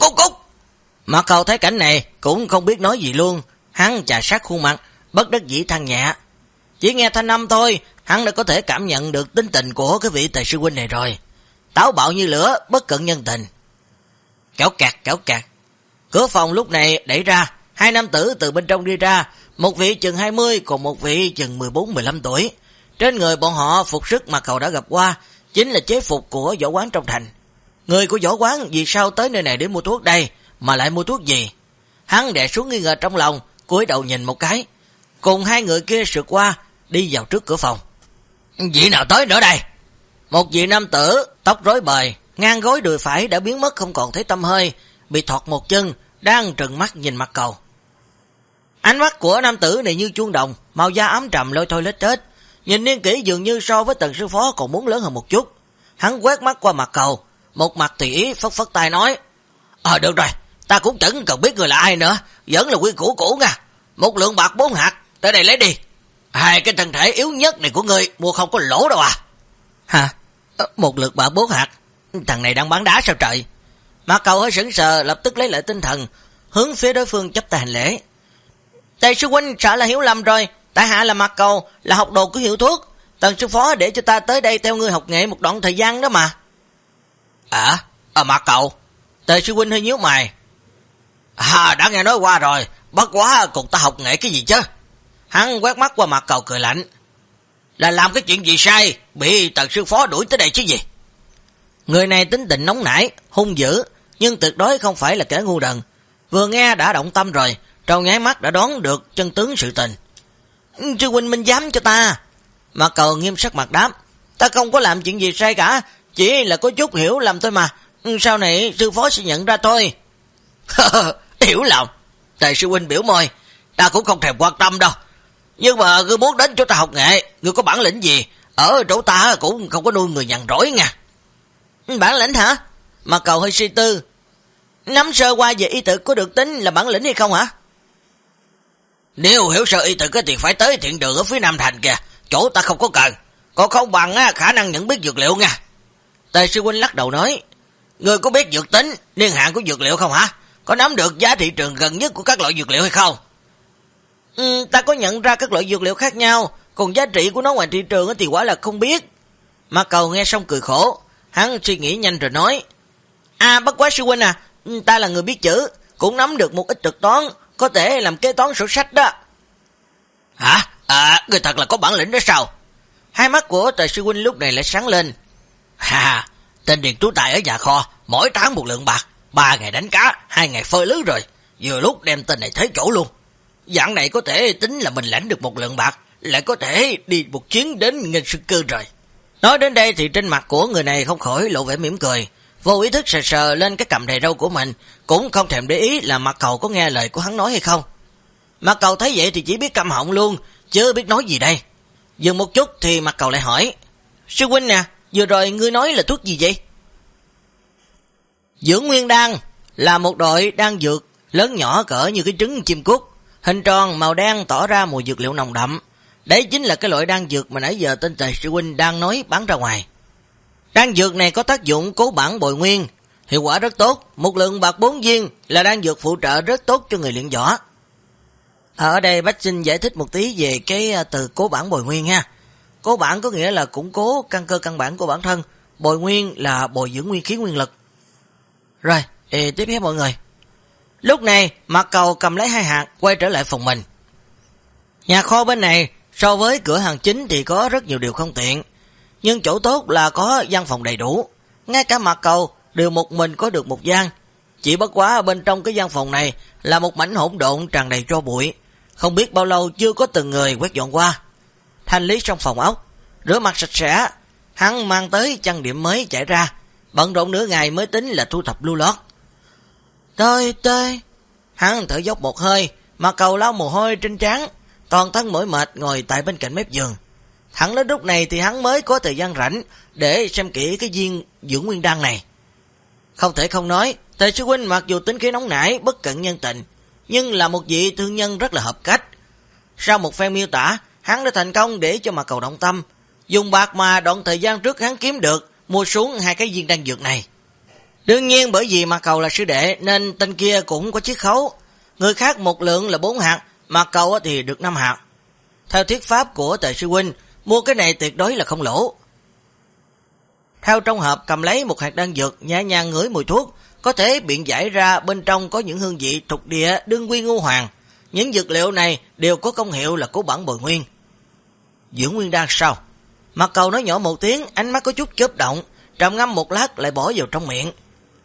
Mà Cầu thấy cảnh này cũng không biết nói gì luôn, hắn chà sát khuôn mặt, bất đắc dĩ than nhẹ. Chỉ nghe thanh âm thôi, hắn đã có thể cảm nhận được tính tình của cái vị Tề sư huynh này rồi. Táo bạo như lửa, bất cận nhân tình. Kéo kẹt. Cửa phòng lúc này đẩy ra, 2 nam tử từ bên trong đi ra, một vị chừng 20, còn một vị chừng 14-15 tuổi. Trên người bọn họ phục sức mà Cầu đã gặp qua, chính là chế phục của võ quán trong thành. Người của võ quán vì sao tới nơi này để mua thuốc đây, mà lại mua thuốc gì? Hắn đè xuống nghi ngờ trong lòng, cúi đầu nhìn một cái, cùng 2 người kia sượt qua, đi vào trước cửa phòng. Vị nào tới nữa đây? Một vị nam tử, tóc rối bời, ngang gối đùi phải đã biến mất không còn thấy tăm hơi, bị thọt một chân, đang trừng mắt nhìn mặt Cầu. Ánh mắt của nam tử này như chuông đồng, màu da ám trầm lôi thôi lết tết, nhìn niên kỷ dường như so với Tần sư phó còn muốn lớn hơn một chút. Hắn quét mắt qua mặt Cầu, một mặt tùy ý phất tay nói: được rồi, ta cũng chẳng cần biết người là ai nữa, vẫn là quy củ nha. 1 lượng bạc 4 hạt, tới đây lấy đi. 2 cái thân thể yếu nhất này của ngươi mua không có lỗ đâu à? Hả? 1 lượng bạc 4 hạt? Thằng này đang bán đá sao trời? Mạc Cầu hơi sững sờ, lập tức lấy lại tinh thần, hướng phía đối phương chắp tay hành lễ. Tề sư huynh sợ là hiểu lầm rồi, tại hạ là Mạc Cầu, là học đồ của hiệu thuốc. Tần sư phó để cho ta tới đây theo ngươi học nghệ một đoạn thời gian đó mà. Mạc Cầu. Tề sư huynh hơi nhíu mày. Đã nghe nói qua rồi, bất quá cùng ta học nghệ cái gì chứ? Hắn quét mắt qua Mạc Cầu cười lạnh. Là làm cái chuyện gì sai, bị Tần sư phó đuổi tới đây chứ gì? Người này tính tình nóng nảy, hung dữ, nhưng tuyệt đối không phải là kẻ ngu đần. Vừa nghe đã động tâm rồi, trong nháy mắt đã đoán được chân tướng sự tình. Sư huynh minh giám cho ta. Mạc Cầu nghiêm sắc mặt đáp. Ta không có làm chuyện gì sai cả, chỉ là có chút hiểu lầm thôi mà. Sau này sư phó sẽ nhận ra thôi. Hiểu lầm? Tề sư huynh biểu môi. Ta cũng không thèm quan tâm đâu. Nhưng mà ngươi muốn đến chỗ ta học nghệ, ngươi có bản lĩnh gì? Ở chỗ ta cũng không có nuôi người nhàn rỗi nha. Bản lĩnh hả? Mạc Cầu hơi suy tư. Nắm sơ qua về y tự có được tính là bản lĩnh hay không hả? Nếu hiểu sơ y tự thì phải tới thiện đường ở phía Nam Thành kìa. Chỗ ta không có cần. Còn không bằng khả năng nhận biết dược liệu nha. Tề sư huynh lắc đầu nói. Ngươi có biết dược tính, niên hạn của dược liệu không hả? Có nắm được giá thị trường gần nhất của các loại dược liệu hay không? Ta có nhận ra các loại dược liệu khác nhau, còn giá trị của nó ngoài thị trường thì quả là không biết. Mạc Cầu nghe xong cười khổ. Hắn suy nghĩ nhanh rồi nói. Bất quá sư huynh ta là người biết chữ, cũng nắm được một ít thực toán, có thể làm kế toán sổ sách đó. Hả? Người thật là có bản lĩnh đó sao? Hai mắt của Tề sư huynh lúc này lại sáng lên. Tên Điền Tú Tài ở nhà kho, mỗi tháng 1 lượng bạc, 3 ngày đánh cá, 2 ngày phơi lưới rồi, vừa lúc đem tên này thấy chỗ luôn. Dạng này có thể tính là mình lãnh được 1 lượng bạc, lại có thể đi một chuyến đến Nghênh Sư Cư rồi. Nói đến đây thì trên mặt của người này không khỏi lộ vẻ mỉm cười, vô ý thức sờ sờ lên cái cằm đầy râu của mình, cũng không thèm để ý là Mạc Cầu có nghe lời của hắn nói hay không. Mạc Cầu thấy vậy thì chỉ biết câm họng luôn, chứ biết nói gì đây. Dừng một chút thì Mạc Cầu lại hỏi. Sư huynh nè, vừa rồi ngươi nói là thuốc gì vậy? Dưỡng Nguyên Đan là một đội đan dược lớn nhỏ cỡ như cái trứng chim cút, hình tròn màu đen tỏ ra mùi dược liệu nồng đậm. Đấy chính là cái loại đan dược mà nãy giờ tên Tề sư huynh đang nói bán ra ngoài. Đan dược này có tác dụng cố bản bồi nguyên, hiệu quả rất tốt, 1 lượng bạc 4 viên, là đan dược phụ trợ rất tốt cho người luyện võ. Ở đây bác xin giải thích một tí về cái từ cố bản bồi nguyên ha. Cố bản có nghĩa là củng cố căn cơ căn bản của bản thân, bồi nguyên là bồi dưỡng nguyên khí nguyên lực. Rồi, tiếp theo mọi người. Lúc này Mạc Cầu cầm lấy 2 hạt quay trở lại phòng mình. Nhà kho bên này so với cửa hàng chính thì có rất nhiều điều không tiện, nhưng chỗ tốt là có văn phòng đầy đủ. Ngay cả Mạc Cầu đều một mình có được một gian. Chỉ bất quá bên trong cái văn phòng này là một mảnh hỗn độn tràn đầy tro bụi, không biết bao lâu chưa có từng người quét dọn qua. Thanh lý trong phòng ốc, rửa mặt sạch sẽ, hắn mang tới trang điểm mới chạy ra, bận rộn nửa ngày mới tính là thu thập lưu lót. Tê, hắn thở dốc một hơi, Mạc Cầu lau mồ hôi trên trán, toàn thân mỏi mệt ngồi tại bên cạnh mép giường. Thẳng đến lúc này thì hắn mới có thời gian rảnh để xem kỹ cái viên dưỡng nguyên đan này. Không thể không nói, Tề sư huynh mặc dù tính khí nóng nảy, bất cận nhân tình, nhưng là một vị thương nhân rất là hợp cách. Sau một phen miêu tả, hắn đã thành công để cho Mạc Cầu động tâm, dùng bạc mà đoạn thời gian trước hắn kiếm được, mua xuống 2 cái viên đan dược này. Đương nhiên bởi vì Mạc Cầu là sư đệ nên tên kia cũng có chiết khấu, người khác 1 lượng là 4 hạt, Mạc Cầu thì được 5 hạt. Theo thuyết pháp của Tề sư huynh, mua cái này tuyệt đối là không lỗ. Theo trong hộp cầm lấy một hạt đan dược, nhẹ nhàng ngửi mùi thuốc, có thể biện giải ra bên trong có những hương vị thuộc địa đương quy ngũ hoàng. Những dược liệu này đều có công hiệu là cố bản bồi nguyên. Dưỡng nguyên đan sao? Mạc Cầu nói nhỏ một tiếng, ánh mắt có chút chớp động, trầm ngâm một lát lại bỏ vào trong miệng.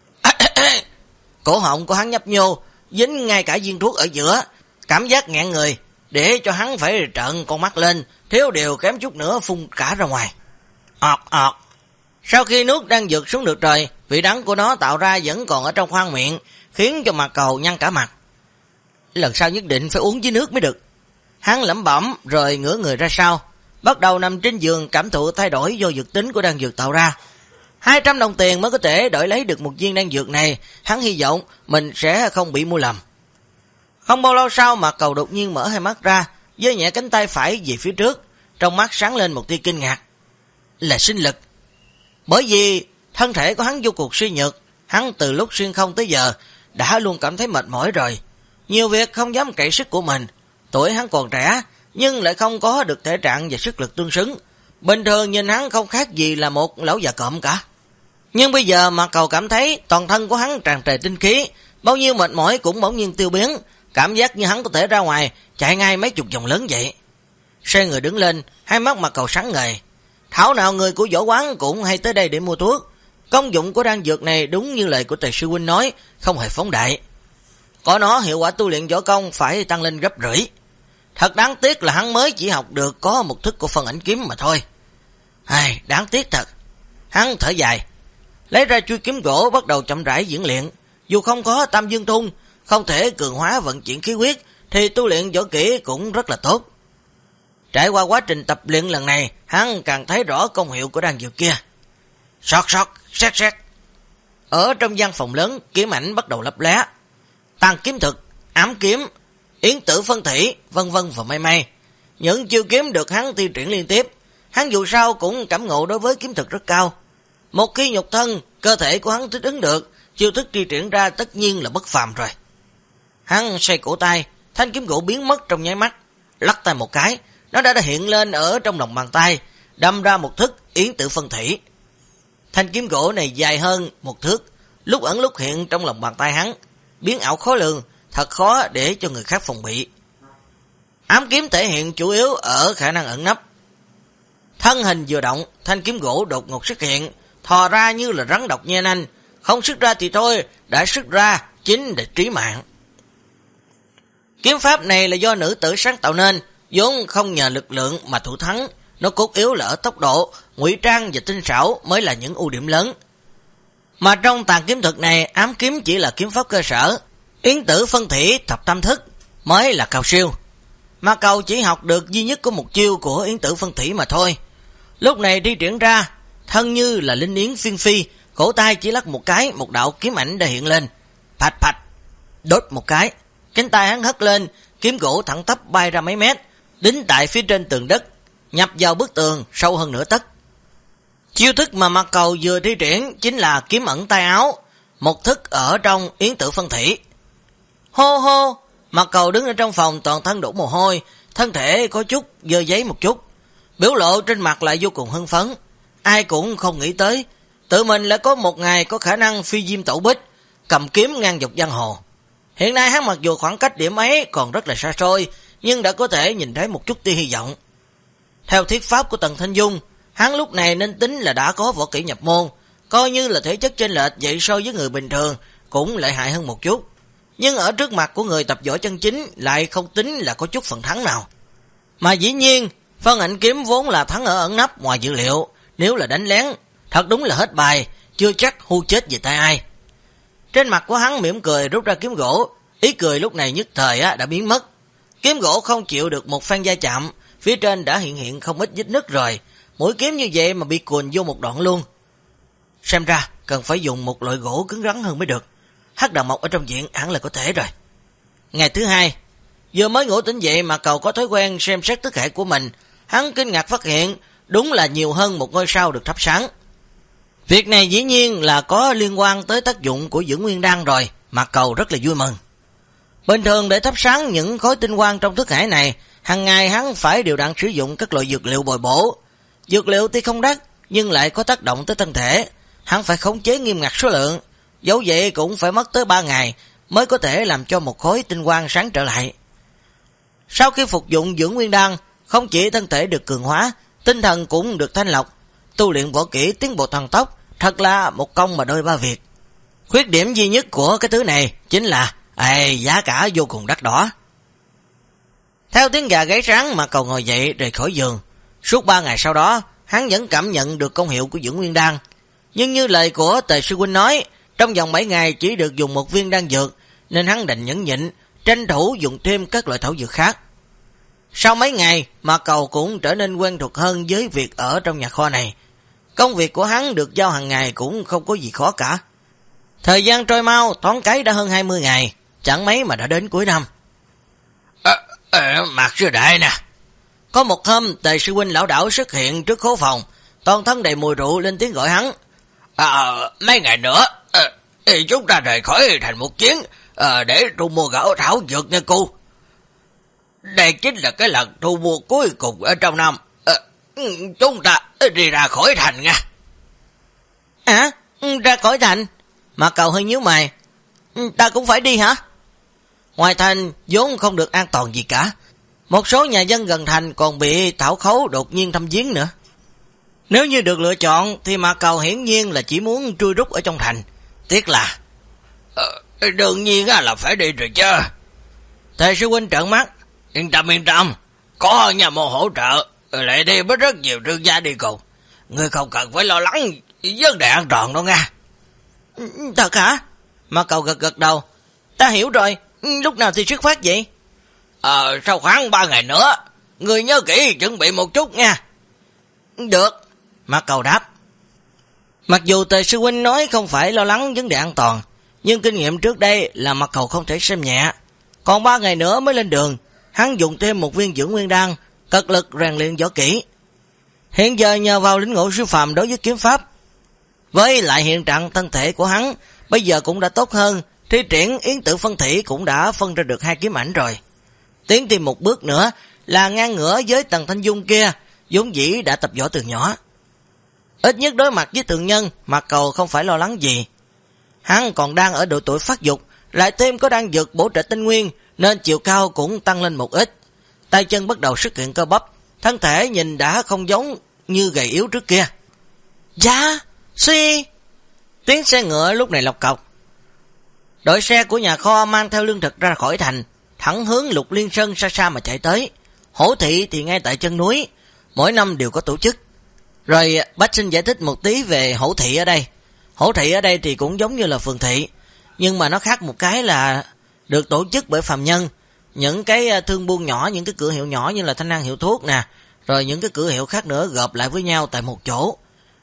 Cổ họng của hắn nhấp nhô, dính ngay cả viên thuốc ở giữa, cảm giác nghẹn người, để cho hắn phải trợn con mắt lên, thiếu điều kém chút nữa phun cả ra ngoài. Ọt. Sau khi nuốt đan dược xuống được rồi, vị đắng của nó tạo ra vẫn còn ở trong khoang miệng, khiến cho Mạc Cầu nhăn cả mặt. Lần sau nhất định phải uống với nước mới được. Hắn lẩm bẩm rồi ngửa người ra sau, bắt đầu nằm trên giường cảm thụ thay đổi do dược tính của đan dược tạo ra. 200 đồng tiền mới có thể đổi lấy được một viên đan dược này, hắn hy vọng mình sẽ không bị mua lầm. Không bao lâu sau Mạc Cầu đột nhiên mở hai mắt ra, giơ nhẹ cánh tay phải về phía trước, trong mắt sáng lên một tia kinh ngạc. Là sinh lực. Bởi vì thân thể của hắn vô cùng suy nhược, hắn từ lúc xuyên không tới giờ đã luôn cảm thấy mệt mỏi rồi. Nhiều việc không dám cậy sức của mình. Tuổi hắn còn trẻ, nhưng lại không có được thể trạng và sức lực tương xứng. Bình thường nhìn hắn không khác gì là một lão già cộm cả. Nhưng bây giờ Mạc Cầu cảm thấy toàn thân của hắn tràn trề tinh khí, bao nhiêu mệt mỏi cũng bỗng nhiên tiêu biến, cảm giác như hắn có thể ra ngoài chạy ngay mấy chục vòng lớn vậy. Xoay người đứng lên, hai mắt Mạc Cầu sáng ngời. Thảo nào người của võ quán cũng hay tới đây để mua thuốc. Công dụng của đan dược này đúng như lời của Tề sư huynh nói, không hề phóng đại. Có nó hiệu quả tu luyện võ công phải tăng lên gấp rưỡi. Thật đáng tiếc là hắn mới chỉ học được có một thức của phân ảnh kiếm mà thôi. Đáng tiếc thật. Hắn thở dài, lấy ra chuôi kiếm gỗ bắt đầu chậm rãi diễn luyện. Dù không có Tam Dương Thung, không thể cường hóa vận chuyển khí huyết, thì tu luyện võ kỹ cũng rất là tốt. Trải qua quá trình tập luyện lần này, hắn càng thấy rõ công hiệu của đan dược kia. Sót, xét xét. Ở trong gian phòng lớn, kiếm ảnh bắt đầu lấp lóe. Tàn kiếm thực, ám kiếm, yến tử phân thủy, vân vân và may. Những chiêu kiếm được hắn thi triển liên tiếp. Hắn dù sao cũng cảm ngộ đối với kiếm thực rất cao. Một khi nhục thân, cơ thể của hắn thích ứng được, chiêu thức thi triển ra tất nhiên là bất phàm rồi. Hắn xoay cổ tay, thanh kiếm gỗ biến mất trong nháy mắt, lắc tay một cái, nó đã hiện lên ở trong lòng bàn tay, đâm ra một thức yến tử phân thủy. Thanh kiếm gỗ này dài hơn một thước, lúc ẩn lúc hiện trong lòng bàn tay hắn, biến ảo khó lường, thật khó để cho người khác phòng bị. Ám kiếm thể hiện chủ yếu ở khả năng ẩn nấp. Thân hình vừa động, thanh kiếm gỗ đột ngột xuất hiện, thò ra như là rắn độc nhe nanh, không xuất ra thì thôi, đã xuất ra chính là trí mạng. Kiếm pháp này là do nữ tử sáng tạo nên, vốn không nhờ lực lượng mà thủ thắng, nó cốt yếu là ở tốc độ, ngụy trang và tinh xảo mới là những ưu điểm lớn. Mà trong tàn kiếm thuật này, ám kiếm chỉ là kiếm pháp cơ sở, yến tử phân thủy thập tam thức mới là cao siêu. Mà Cầu chỉ học được duy nhất có một chiêu của yến tử phân thủy mà thôi. Lúc này đi triển ra, thân như là linh yến phiên phi, cổ tay chỉ lắc một cái, một đạo kiếm ảnh đã hiện lên. Phạch phạch, đốt một cái, cánh tay hắn hất lên, kiếm gỗ thẳng tắp bay ra mấy mét, đính tại phía trên tường đất, nhập vào bức tường sâu hơn nửa tấc. Chiêu thức mà Mạc Cầu vừa thi triển chính là kiếm ẩn tay áo, một thức ở trong yến tử phân thủy. Hô hô, Mạc Cầu đứng ở trong phòng toàn thân đổ mồ hôi, thân thể có chút dơ giấy một chút, biểu lộ trên mặt lại vô cùng hưng phấn. Ai cũng không nghĩ tới, tự mình lại có một ngày có khả năng phi diêm tẩu bích, cầm kiếm ngang dọc giang hồ. Hiện nay hắn mặc dù khoảng cách điểm ấy còn rất là xa xôi, nhưng đã có thể nhìn thấy một chút tia hy vọng. Theo thuyết pháp của Tần Thanh Dung, hắn lúc này nên tính là đã có võ kỹ nhập môn, coi như là thể chất chênh lệch vậy so với người bình thường cũng lợi hại hơn một chút. Nhưng ở trước mặt của người tập võ chân chính lại không tính là có chút phần thắng nào. Mà dĩ nhiên, phân ảnh kiếm vốn là thắng ở ẩn nấp ngoài dự liệu, nếu là đánh lén, thật đúng là hết bài, chưa chắc hưu chết về tay ai. Trên mặt của hắn mỉm cười rút ra kiếm gỗ, ý cười lúc này nhất thời đã biến mất. Kiếm gỗ không chịu được một phen va chạm, phía trên đã hiện không ít vết nứt rồi, mũi kiếm như vậy mà bị cuồn vô một đoạn luôn. Xem ra cần phải dùng một loại gỗ cứng rắn hơn mới được, hắc đào mộc ở trong viện hẳn là có thể rồi. Ngày thứ hai, vừa mới ngủ tỉnh dậy mà Cầu có thói quen xem xét thức hệ của mình, hắn kinh ngạc phát hiện đúng là nhiều hơn một ngôi sao được thắp sáng. Việc này dĩ nhiên là có liên quan tới tác dụng của dưỡng nguyên đan rồi, mà Cầu rất là vui mừng. Bình thường để thắp sáng những khối tinh quang trong thức hải này, hàng ngày hắn phải đều đặn sử dụng các loại dược liệu bồi bổ. Dược liệu tuy không đắt nhưng lại có tác động tới thân thể, hắn phải khống chế nghiêm ngặt số lượng, dẫu vậy cũng phải mất tới 3 ngày mới có thể làm cho một khối tinh quang sáng trở lại. Sau khi phục dụng dưỡng nguyên đan, không chỉ thân thể được cường hóa, tinh thần cũng được thanh lọc, tu luyện võ kỹ tiến bộ thần tốc, thật là một công mà đôi ba việc. Khuyết điểm duy nhất của cái thứ này chính là giá cả vô cùng đắt đỏ. Theo tiếng gà gáy sáng mà Cầu ngồi dậy rời khỏi giường. Suốt 3 ngày sau đó, hắn vẫn cảm nhận được công hiệu của dưỡng nguyên đan. Nhưng như lời của Tề sư huynh nói, trong vòng 7 ngày chỉ được dùng một viên đan dược, nên hắn đành nhẫn nhịn, tranh thủ dùng thêm các loại thảo dược khác. Sau mấy ngày, mà Cầu cũng trở nên quen thuộc hơn với việc ở trong nhà kho này. Công việc của hắn được giao hàng ngày cũng không có gì khó cả. Thời gian trôi mau, thoáng cái đã hơn 20 ngày, chẳng mấy mà đã đến cuối năm. Mạc sư đại nè. Có một hôm, Tề sư huynh lão đảo xuất hiện trước khố phòng, toàn thân đầy mùi rượu lên tiếng gọi hắn. Mấy ngày nữa, chúng ta rời khỏi thành một chuyến, để thu mua gạo thảo dược nha cô. Đây chính là cái lần thu mua cuối cùng ở trong năm. Chúng ta đi ra khỏi thành nha. Ra khỏi thành? Mà Cầu hơi nhíu mày. Ta cũng phải đi hả? Ngoài thành vốn không được an toàn gì cả. Một số nhà dân gần thành còn bị thảo khấu đột nhiên thăm viếng nữa. Nếu như được lựa chọn thì Mạc Cầu hiển nhiên là chỉ muốn chui rút ở trong thành. Tiếc là đương nhiên là phải đi rồi chứ. Thầy sư huynh trợn mắt. Yên tâm, có nhà môn hỗ trợ, lại đi với rất nhiều thương gia đi cùng. Ngươi không cần phải lo lắng vấn đề an toàn đâu nha. Thật hả? Mạc Cầu gật đầu. Ta hiểu rồi, lúc nào thì xuất phát vậy? Sau khoảng 3 ngày nữa, ngươi nhớ kỹ chuẩn bị một chút nha. Được, Mạc Cầu đáp. Mặc dù Tề sư huynh nói không phải lo lắng vấn đề an toàn, nhưng kinh nghiệm trước đây là Mạc Cầu không thể xem nhẹ. Còn 3 ngày nữa mới lên đường, hắn dùng thêm một viên dưỡng nguyên đan, cật lực rèn luyện võ kỹ. Hiện giờ nhờ vào lĩnh ngộ siêu phàm đối với kiếm pháp, với lại hiện trạng thân thể của hắn bây giờ cũng đã tốt hơn, thi triển yến tử phân thủy cũng đã phân ra được 2 kiếm ảnh rồi. Tiến thêm một bước nữa là ngang ngửa với Tần Thanh Dung kia, vốn dĩ đã tập võ từ nhỏ. Ít nhất đối mặt với tượng nhân, Mạc Cầu không phải lo lắng gì. Hắn còn đang ở độ tuổi phát dục, lại thêm có đan dược bổ trợ tinh nguyên, nên chiều cao cũng tăng lên một ít. Tay chân bắt đầu xuất hiện cơ bắp, thân thể nhìn đã không giống như gầy yếu trước kia. Dạ, suy. Tiếng xe ngựa lúc này lọc cọc. Đội xe của nhà kho mang theo lương thực ra khỏi thành, thẳng hướng Lục Liên Sơn xa xa mà chạy tới. Hổ thị thì ngay tại chân núi, mỗi năm đều có tổ chức. Rồi bác xin giải thích một tí về hổ thị ở đây. Hổ thị ở đây thì cũng giống như là phường thị, nhưng mà nó khác một cái là được tổ chức bởi phàm nhân. Những cái thương buôn nhỏ, những cái cửa hiệu nhỏ như là Thanh An hiệu thuốc nè, rồi những cái cửa hiệu khác nữa gộp lại với nhau tại một chỗ,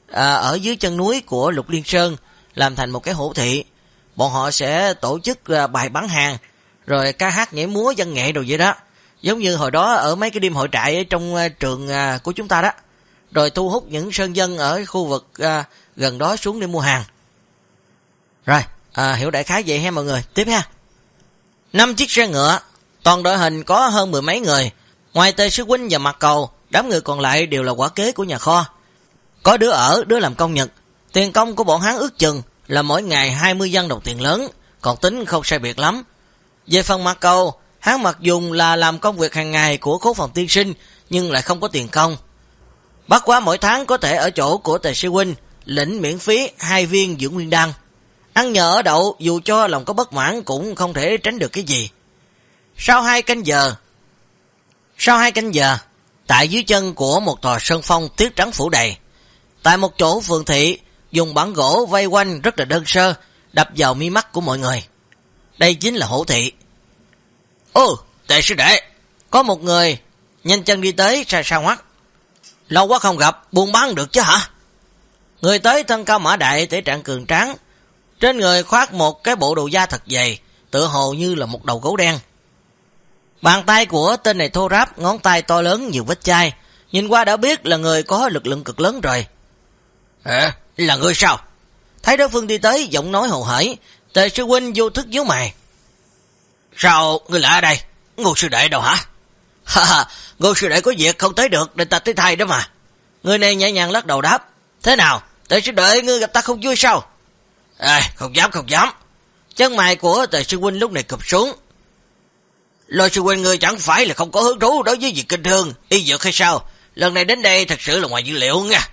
ở dưới chân núi của Lục Liên Sơn, làm thành một cái hổ thị. Bọn họ sẽ tổ chức bài bán hàng, rồi ca hát nhảy múa văn nghệ đồ vậy đó, giống như hồi đó ở mấy cái đêm hội trại ở trong trường của chúng ta đó, rồi thu hút những sơn dân ở khu vực gần đó xuống để mua hàng. Rồi, hiểu đại khái vậy ha mọi người, tiếp ha. 5 chiếc xe ngựa, toàn đội hình có hơn 10 mấy người, ngoài Tề sư huynh và Mạc Cầu, đám người còn lại đều là quả kế của nhà kho. Có đứa ở, đứa làm công nhật. Tiền công của bọn hắn ước chừng là mỗi ngày 20 văn đồng tiền lớn, còn tính không sai biệt lắm. Về phần Mạc Cầu, hắn mặc dùng là làm công việc hàng ngày của khố phòng tiên sinh, nhưng lại không có tiền công. Bắt quá mỗi tháng có thể ở chỗ của Tề sư huynh lĩnh miễn phí 2 viên dưỡng nguyên đan. Ăn nhờ ở đậu, dù cho lòng có bất mãn cũng không thể tránh được cái gì. Sau 2 canh giờ, tại dưới chân của một tòa sơn phong tuyết trắng phủ đầy, tại một chỗ phường thị, dùng bản gỗ vây quanh rất là đơn sơ, đập vào mi mắt của mọi người. Đây chính là hổ thị. Ô, Tề sư đệ, có một người nhanh chân đi tới, sao mắt. Lâu quá không gặp, buôn bán được chứ hả? Người tới thân cao mã đại, thể trạng cường tráng, trên người khoác một cái bộ đồ da thật dày, tựa hồ như là một đầu gấu đen. Bàn tay của tên này thô ráp, ngón tay to lớn nhiều vết chai, nhìn qua đã biết là người có lực lượng cực lớn rồi. Là người sao? Thấy đối phương đi tới, giọng nói hồ hởi, Tề sư huynh vô thức nhíu mày. Sao ngươi lại ở đây? Ngô sư đệ đâu hả? Ngô sư đệ có việc không tới được, để ta tới thay đó mà. Người này nhẹ nhàng lắc đầu đáp. Thế nào? Tề sư đệ ngươi gặp ta không vui sao? Không dám. Chân mày của Tề sư huynh lúc này cụp xuống. Lôi sư huynh ngươi chẳng phải là không có hứng thú đối với việc kinh thương, y dược hay sao? Lần này đến đây thật sự là ngoài dữ liệu nha.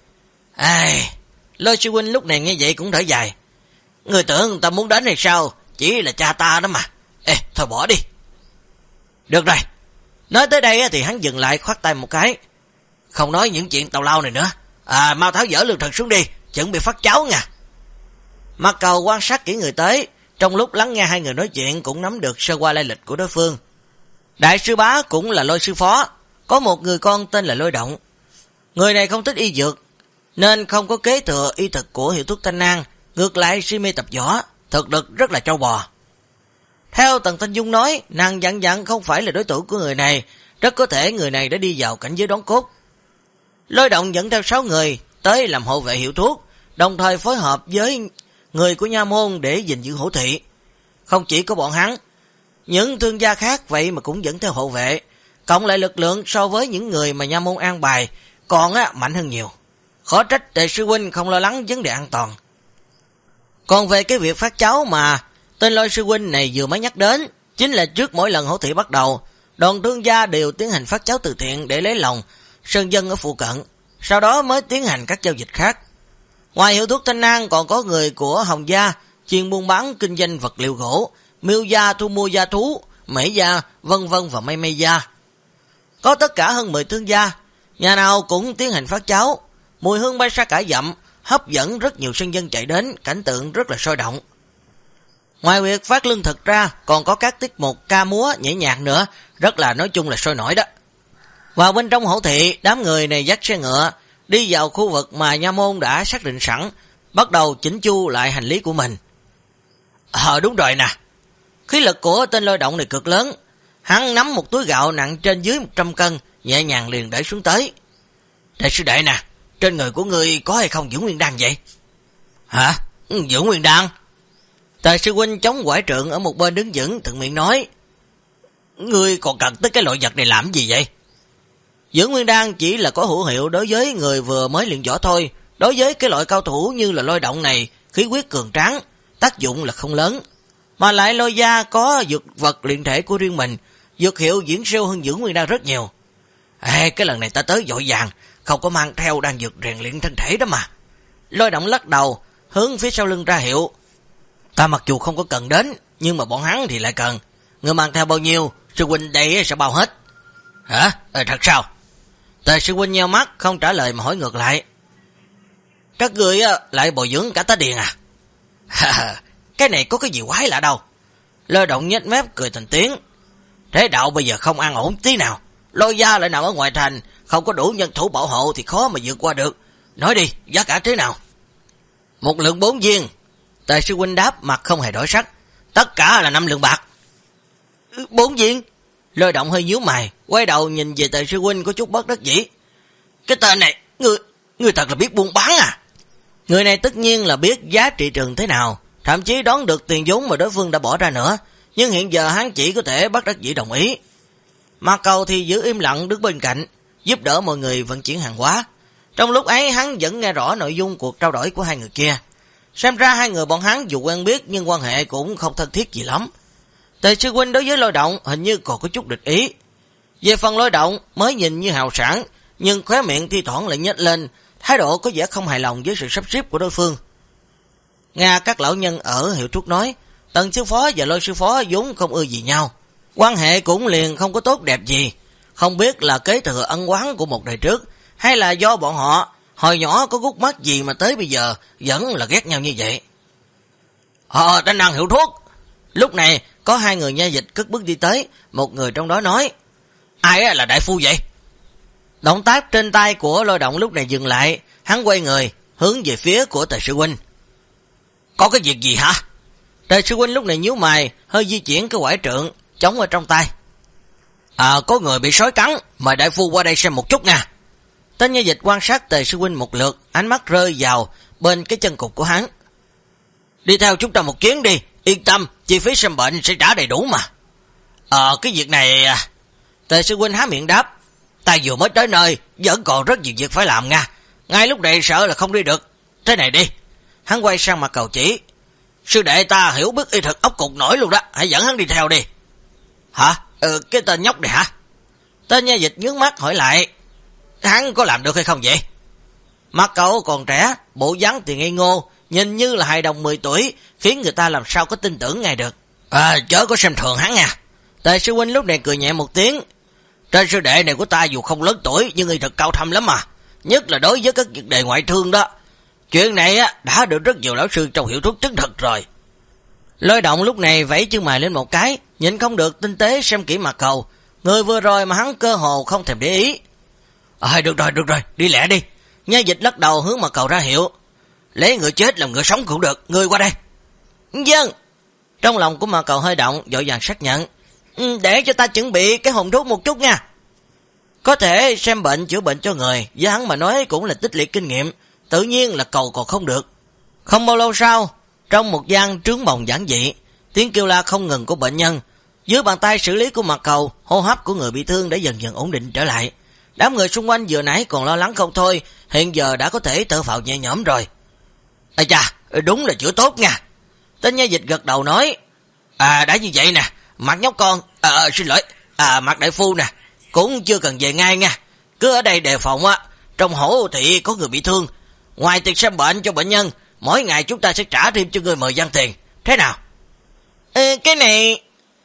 Lôi sư huynh lúc này nghe vậy cũng thở dài. Người tưởng ta muốn đến hay sao? Chỉ là cha ta đó mà. Thôi bỏ đi. Được rồi. Nói tới đây thì hắn dừng lại, khoát tay một cái. Không nói những chuyện tào lao này nữa. Mau tháo dỡ lương thực xuống đi, chuẩn bị phát cháo nha. Mạc Cầu quan sát kỹ người tới, trong lúc lắng nghe hai người nói chuyện cũng nắm được sơ qua lai lịch của đối phương. Đại sư bá cũng là Lôi sư phó, có một người con tên là Lôi Động. Người này không thích y dược, nên không có kế thừa y thực của hiệu thuốc Thanh An, ngược lại si mê tập võ, thực lực rất là trâu bò. Theo Tần Thanh Dung nói, nàng dặn không phải là đối thủ của người này, rất có thể người này đã đi vào cảnh giới đón cốt. Lôi Động dẫn theo 6 người tới làm hộ vệ hiệu thuốc, đồng thời phối hợp với người của nha môn để gìn giữ hổ thị. Không chỉ có bọn hắn, những thương gia khác vậy mà cũng dẫn theo hộ vệ, cộng lại lực lượng so với những người mà nha môn an bài còn mạnh hơn nhiều. Khó trách Tề sư huynh không lo lắng vấn đề an toàn. Còn về cái việc phát cháo mà tên Lôi sư huynh này vừa mới nhắc đến, chính là trước mỗi lần hổ thị bắt đầu, đoàn thương gia đều tiến hành phát cháo từ thiện để lấy lòng sơn dân ở phụ cận, sau đó mới tiến hành các giao dịch khác. Ngoài hiệu thuốc Thanh An còn có người của Hồng gia chuyên buôn bán kinh doanh vật liệu gỗ, Miêu gia thu mua gia thú, Mễ gia, vân vân và mây mây gia. Có tất cả hơn 10 thương gia, nhà nào cũng tiến hành phát cháo, mùi hương bay xa cả dặm, hấp dẫn rất nhiều sân dân chạy đến, cảnh tượng rất là sôi động. Ngoài việc phát lương thực ra, còn có các tiết mục ca múa, nhảy nhạc nữa, rất là nói chung là sôi nổi đó. Vào bên trong hổ thị, đám người này dắt xe ngựa, đi vào khu vực mà nha môn đã xác định sẵn, bắt đầu chỉnh chu lại hành lý của mình. Đúng rồi nè, khí lực của tên Lôi Động này cực lớn, hắn nắm một túi gạo nặng trên dưới 100 cân, nhẹ nhàng liền để xuống tới. Đại sư đệ nè, trên người của ngươi có hay không Dưỡng Nguyên Đan vậy? Hả? Dưỡng Nguyên Đan? Tề sư huynh chống quải trượng ở một bên đứng vững, thuận miệng nói. Ngươi còn cần tới cái loại vật này làm gì vậy? Dưỡng Nguyên Đan chỉ là có hữu hiệu đối với người vừa mới luyện võ thôi. Đối với cái loại cao thủ như là Lôi Động này, khí huyết cường tráng, tác dụng là không lớn. Mà lại Lôi gia có dược vật luyện thể của riêng mình, dược hiệu diễn siêu hơn Dưỡng Nguyên Đan rất nhiều. Cái lần này ta tới vội vàng, không có mang theo đan dược rèn luyện thân thể đó mà. Lôi Động lắc đầu, hướng phía sau lưng ra hiệu. Ta mặc dù không có cần đến, nhưng mà bọn hắn thì lại cần. Người mang theo bao nhiêu, sư huynh đây sẽ bao hết. Hả? Thật sao? Tề sư huynh nheo mắt, không trả lời mà hỏi ngược lại. Các người lại bồi dưỡng cả tá điền à? Cái này có cái gì quái lạ đâu. Lôi Động nhếch mép cười thành tiếng. Thế đạo bây giờ không an ổn tí nào. Lôi gia lại nằm ở ngoài thành, không có đủ nhân thủ bảo hộ thì khó mà vượt qua được. Nói đi, giá cả thế nào? 1 lượng 4 viên. Tề sư huynh đáp mặt không hề đổi sắc. Tất cả là 5 lượng bạc. 4 viên? Lôi Động hơi nhíu mày, quay đầu nhìn về Tề sư huynh có chút bất đắc dĩ. Cái tên này, ngươi thật là biết buôn bán à? Người này tất nhiên là biết giá trị trường thế nào, thậm chí đoán được tiền vốn mà đối phương đã bỏ ra nữa, nhưng hiện giờ hắn chỉ có thể bất đắc dĩ đồng ý. Mạc Cầu thì giữ im lặng đứng bên cạnh, giúp đỡ mọi người vận chuyển hàng hóa. Trong lúc ấy hắn vẫn nghe rõ nội dung cuộc trao đổi của hai người kia. Xem ra hai người bọn hắn dù quen biết nhưng quan hệ cũng không thân thiết gì lắm. Tề sư huynh đối với Lôi Động hình như còn có chút địch ý. Về phần Lôi Động mới nhìn như hào sảng, nhưng khóe miệng thi thoảng lại nhếch lên, thái độ có vẻ không hài lòng với sự sắp xếp của đối phương. Nghe các lão nhân ở hiệu thuốc nói, Tần sư phó và Lôi sư phó vốn không ưa gì nhau, quan hệ cũng liền không có tốt đẹp gì. Không biết là kế thừa ân oán của một đời trước, hay là do bọn họ hồi nhỏ có gút mắt gì mà tới bây giờ vẫn là ghét nhau như vậy. Họ đang ăn hiệu thuốc. Lúc này có hai người nha dịch cất bước đi tới, một người trong đó nói. Ai là đại phu vậy? Động tác trên tay của Lôi Động lúc này dừng lại, hắn quay người hướng về phía của Tề sư huynh. Có cái việc gì hả? Tề sư huynh lúc này nhíu mày, hơi di chuyển cái quải trượng chống ở trong tay. Có người bị sói cắn, mời đại phu qua đây xem một chút nha. Tên nha dịch quan sát Tề sư huynh một lượt, ánh mắt rơi vào bên cái chân cục của hắn. Đi theo chúng ta một chuyến đi, yên tâm, chi phí xem bệnh sẽ trả đầy đủ mà. Cái việc này... Tề sư huynh há miệng đáp. Ta vừa mới tới nơi, vẫn còn rất nhiều việc phải làm nha. Ngay lúc này sợ là không đi được. Thế này đi. Hắn quay sang Mạc Cầu chỉ. Sư đệ ta hiểu biết y thuật ốc cục nổi luôn đó, hãy dẫn hắn đi theo đi. Hả? Cái tên nhóc này hả? Tên nha dịch nhướng mắt hỏi lại. Hắn có làm được hay không vậy? Mạc Cầu còn trẻ, bộ dáng thì ngây ngô, nhìn như là hài đồng 10 tuổi, khiến người ta làm sao có tin tưởng ngay được. Chớ có xem thường hắn nha. Tề sư huynh lúc này cười nhẹ một tiếng. Trên sư đệ này của ta dù không lớn tuổi nhưng y thuật cao thâm lắm mà, nhất là đối với các vấn đề ngoại thương đó. Chuyện này đã được rất nhiều lão sư trong hiệu thuốc chứng thực rồi. Lôi Động lúc này vẫy chân mày lên một cái, nhìn không được tinh tế xem kỹ Mạc Cầu, người vừa rồi mà hắn cơ hồ không thèm để ý. Được rồi, đi lẹ đi. Nha dịch lắc đầu hướng Mạc Cầu ra hiệu. Lấy người chết làm người sống cũng được, ngươi qua đây. Vâng. Trong lòng của Mạc Cầu hơi động, vội vàng xác nhận. Để cho ta chuẩn bị cái hồn thuốc một chút nha. Có thể xem bệnh chữa bệnh cho người, với hắn mà nói cũng là tích lũy kinh nghiệm, tự nhiên là cầu còn không được. Không bao lâu sau, trong một gian trướng bồng giản dị, tiếng kêu la không ngừng của bệnh nhân. Dưới bàn tay xử lý của Mạc Cầu, hô hấp của người bị thương đã dần dần ổn định trở lại. Đám người xung quanh vừa nãy còn lo lắng không thôi, hiện giờ đã có thể thở phào nhẹ nhõm rồi. Chà, đúng là chữa tốt nha. Tên nha dịch gật đầu nói. Đã như vậy nè, Mạc nhóc con, xin lỗi, Mạc đại phu nè, cũng chưa cần về ngay nha. Cứ ở đây đề phòng trong hổ thị có người bị thương. Ngoài tiền xem bệnh cho bệnh nhân, mỗi ngày chúng ta sẽ trả thêm cho người 10 văn tiền. Thế nào? Cái này...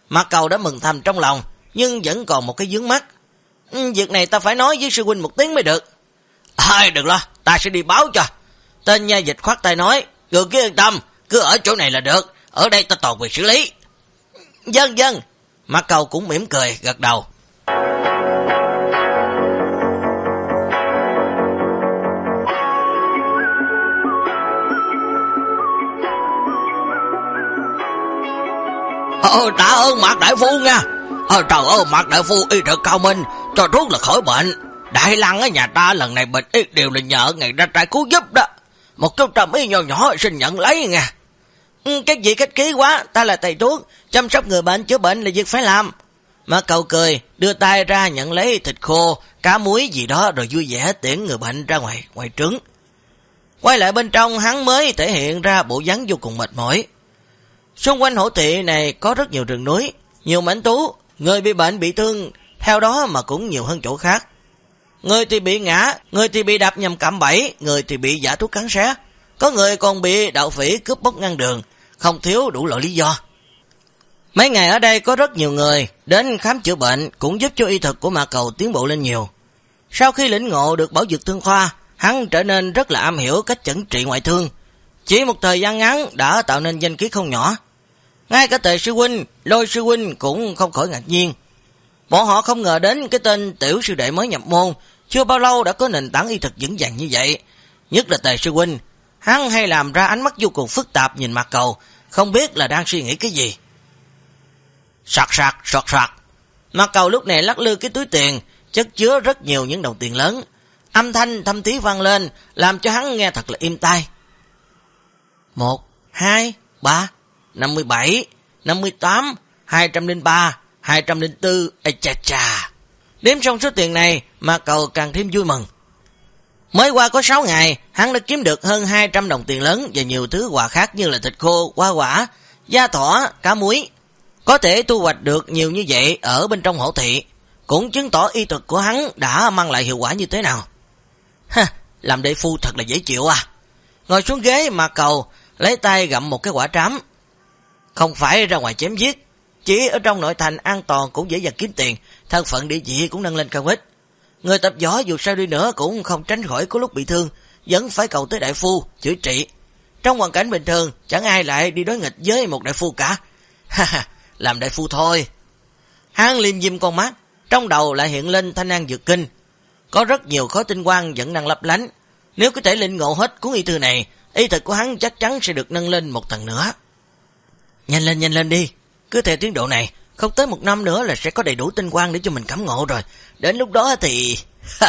Mạc Cầu đã mừng thầm trong lòng, nhưng vẫn còn một cái vướng mắc. Việc này ta phải nói với sư huynh một tiếng mới được. Đừng lo, ta sẽ đi báo cho. Tên nha dịch khoát tay nói, người cứ yên tâm, cứ ở chỗ này là được, ở đây ta toàn quyền xử lý. Vâng. Mạc Cầu cũng mỉm cười, gật đầu. Tạ ơn Mạc đại phu nha. Trời ơi, Mạc đại phu y thuật cao minh, cho thuốc là khỏi bệnh. Đại Lăng ở nhà ta lần này bệnh ít đều là nhờ ngày ra trai cứu giúp đó. 100 y nhỏ nhỏ xin nhận lấy nha. Các vị khách khí quá, ta là thầy thuốc, chăm sóc người bệnh chữa bệnh là việc phải làm. Mạc Cầu cười, đưa tay ra nhận lấy thịt khô, cá muối gì đó rồi vui vẻ tiễn người bệnh ra ngoài trứng. Quay lại bên trong, hắn mới thể hiện ra bộ dáng vô cùng mệt mỏi. Xung quanh hổ thị này có rất nhiều rừng núi, nhiều mảnh tú, người bị bệnh bị thương, theo đó mà cũng nhiều hơn chỗ khác. Người thì bị ngã, người thì bị đạp nhầm cạm bẫy, người thì bị giả thuốc cắn xé, có người còn bị đạo phỉ cướp bóc ngăn đường, không thiếu đủ loại lý do. Mấy ngày ở đây có rất nhiều người đến khám chữa bệnh, cũng giúp cho y thuật của Mạc Cầu tiến bộ lên nhiều. Sau khi lĩnh ngộ được bảo dược thương khoa, hắn trở nên rất là am hiểu cách chẩn trị ngoại thương. Chỉ một thời gian ngắn đã tạo nên danh khí không nhỏ. Ngay cả Tề sư huynh, Lôi sư huynh cũng không khỏi ngạc nhiên. Bọn họ không ngờ đến cái tên tiểu sư đệ mới nhập môn, chưa bao lâu đã có nền tảng y thực vững vàng như vậy. Nhất là Tề sư huynh, hắn hay làm ra ánh mắt vô cùng phức tạp nhìn Mạc Cầu, không biết là đang suy nghĩ cái gì. Sọt. Mạc Cầu lúc này lắc lư cái túi tiền, chất chứa rất nhiều những đồng tiền lớn. Âm thanh thâm thí vang lên, làm cho hắn nghe thật là im tai. 1, 2, 3, 57, 58, 203, 204, chà. Đếm xong số tiền này, Mạc Cầu càng thêm vui mừng. Mới qua có 6 ngày, hắn đã kiếm được hơn 200 đồng tiền lớn và nhiều thứ quà khác như là thịt khô, hoa quả, da thỏ, cá muối. Có thể thu hoạch được nhiều như vậy ở bên trong hổ thị, cũng chứng tỏ y thuật của hắn đã mang lại hiệu quả như thế nào. Làm đại phu thật là dễ chịu à. Ngồi xuống ghế, Mạc Cầu lấy tay gặm một cái quả trám. Không phải ra ngoài chém giết, chỉ ở trong nội thành an toàn cũng dễ dàng kiếm tiền, thân phận địa vị cũng nâng lên cao ít. Người tập võ dù sao đi nữa cũng không tránh khỏi có lúc bị thương, vẫn phải cầu tới đại phu chữa trị. Trong hoàn cảnh bình thường chẳng ai lại đi đối nghịch với một đại phu cả. Làm đại phu thôi. Hắn liêm diêm con mắt, trong đầu lại hiện lên Thanh An Dược Kinh. Có rất nhiều khối tinh quang vẫn đang lấp lánh. Nếu có thể lĩnh ngộ hết cuốn y thư này, y thuật của hắn chắc chắn sẽ được nâng lên một tầng nữa. Nhanh lên đi. Cứ theo tiến độ này, không tới 1 năm nữa là sẽ có đầy đủ tinh quang để cho mình cảm ngộ rồi. Đến lúc đó thì...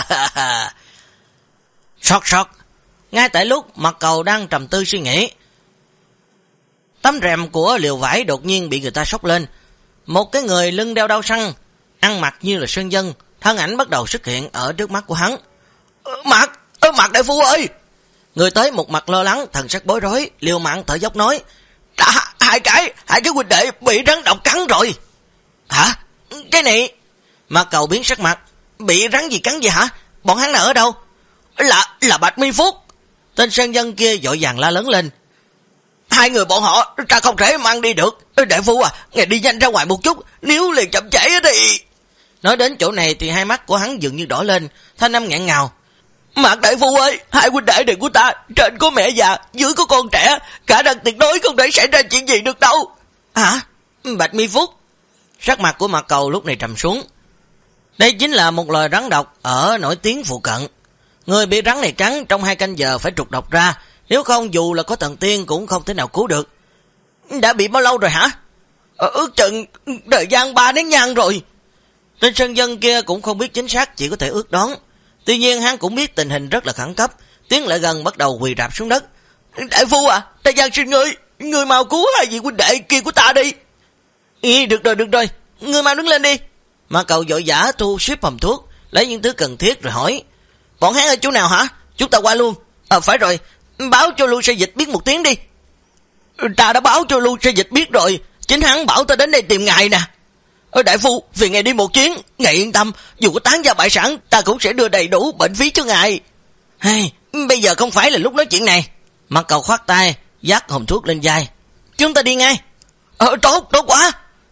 Sọt. Ngay tại lúc Mạc Cầu đang trầm tư suy nghĩ, tấm rèm của liều vải đột nhiên bị người ta xốc lên. Một cái người lưng đeo đao săn, ăn mặc như là sơn dân, thân ảnh bắt đầu xuất hiện ở trước mắt của hắn. Mạc đại phu ơi! Người tới một mặt lo lắng, thần sắc bối rối, liều mạng thở dốc nói, hai cái huynh đệ bị rắn độc cắn rồi. Hả? Cái này... Mạc Cầu biến sắc mặt. Bị rắn gì cắn vậy hả? Bọn hắn là ở đâu? Là Bạch Mi Phúc. Tên sơn dân kia vội vàng la lớn lên. 2 người bọn họ ta không thể mang đi được. Đại phu à, ngài đi nhanh ra ngoài một chút, nếu liền chậm trễ thì... Nói đến chỗ này thì hai mắt của hắn dường như đỏ lên, thanh âm nghẹn ngào. Mạc đại phu ơi, 2 huynh đệ này của ta, trên có mẹ già, dưới có con trẻ, khả năng tuyệt đối không thể xảy ra chuyện gì được đâu. Hả? Bạch Mi Phúc? Sắc mặt của Mạc Cầu lúc này trầm xuống. Đây chính là một loài rắn độc ở nổi tiếng phụ cận. Người bị rắn này cắn trong 2 canh giờ phải trục độc ra, nếu không dù là có thần tiên cũng không thể nào cứu được. Đã bị bao lâu rồi hả? Ước chừng thời gian 3 đến nhan rồi. Tên sơn dân kia cũng không biết chính xác, chỉ có thể ước đoán. Tuy nhiên hắn cũng biết tình hình rất là khẩn cấp, tiến lại gần bắt đầu quỳ rạp xuống đất. Đại phu à, ta gian xin ngươi mau cứu 2 vị huynh đệ kia của ta đi. Được rồi, ngươi mau đứng lên đi. Mạc Cầu vội vã thu xếp hòm thuốc, lấy những thứ cần thiết rồi hỏi. Bọn hắn ở chỗ nào hả? Chúng ta qua luôn. Phải rồi, báo cho Lưu Sa Dịch biết một tiếng đi. Ta đã báo cho Lưu Sa Dịch biết rồi, chính hắn bảo ta đến đây tìm ngài nè. Đại phu, vì ngài đi một chuyến, ngài yên tâm, dù có tán gia bại sản, ta cũng sẽ đưa đầy đủ bệnh phí cho ngài. Bây giờ không phải là lúc nói chuyện này. Mạc Cầu khoát tay, dắt hòm thuốc lên vai. Chúng ta đi ngay. Tốt quá.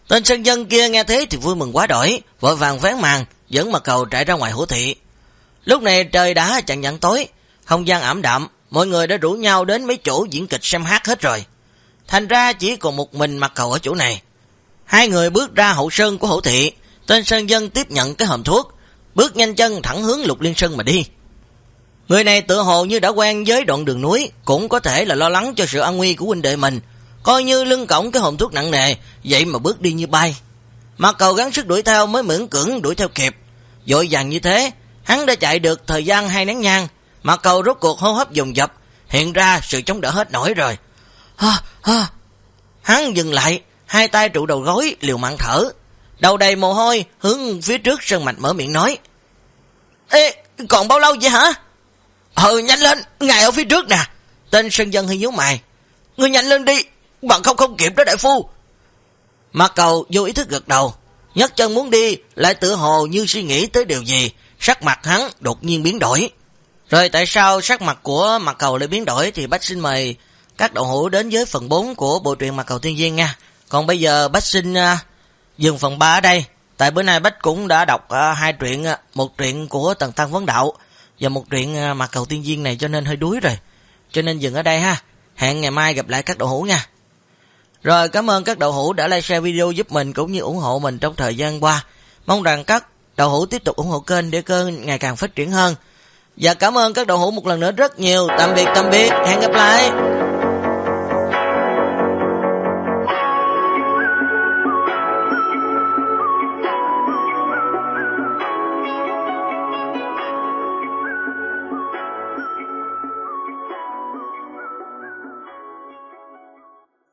Tên sơn dân kia nghe thế thì vui mừng quá đổi, vội vàng vén màn, dẫn Mạc Cầu chạy ra ngoài hữu thị. Lúc này trời đã chạng vạng tối, không gian ảm đạm, mọi người đã rủ nhau đến mấy chỗ diễn kịch xem hát hết rồi. Thành ra chỉ còn một mình Mạc Cầu ở chỗ này. Hai người bước ra hậu sơn của hữu thị, tên sơn dân tiếp nhận cái hòm thuốc, bước nhanh chân thẳng hướng Lục Liên Sơn mà đi. Người này tựa hồ như đã quen với đoạn đường núi, cũng có thể là lo lắng cho sự an nguy của huynh đệ mình, coi như lưng cõng cái hòm thuốc nặng nề, vậy mà bước đi như bay. Mạc Cầu gắng sức đuổi theo mới miễn cưỡng đuổi theo kịp. Vội vàng như thế, hắn đã chạy được thời gian 2 nén nhang. Mạc Cầu rốt cuộc hô hấp dồn dập, hiện ra sự chống đỡ hết nổi rồi. Hắn dừng lại, hai tay trụ đầu gối liều mạng thở, đầu đầy mồ hôi, hướng phía trước Sơn Mạch mở miệng nói: Ê, còn bao lâu vậy hả? Nhanh lên, ngài ở phía trước nè. Tên sơn dân hơi nhíu mày: Ngươi nhanh lên đi, bằng không kịp đó đại phu. Mạc Cầu vô ý thức gật đầu, nhấc chân muốn đi, lại tựa hồ như suy nghĩ tới điều gì, sắc mặt hắn đột nhiên biến đổi. Rồi tại sao sắc mặt của Mạc Cầu lại biến đổi thì Bách xin mời các đậu hữu đến với phần 4 của bộ truyện Mạc Cầu Thiên Viên nha. Còn bây giờ Bách xin dừng phần 3 ở đây. Tại bữa nay Bách cũng đã đọc 2 truyện, một truyện của Tần Tăng Vấn Đạo và một truyện Mạc Cầu Thiên Viên này cho nên hơi đuối rồi. Cho nên dừng ở đây ha. Hẹn ngày mai gặp lại các đậu hữu nha. Rồi cảm ơn các đậu hữu đã like share video giúp mình cũng như ủng hộ mình trong thời gian qua. Mong rằng các đậu hữu tiếp tục ủng hộ kênh để kênh ngày càng phát triển hơn. Và cảm ơn các đậu hữu một lần nữa rất nhiều. Tạm biệt, hẹn gặp lại.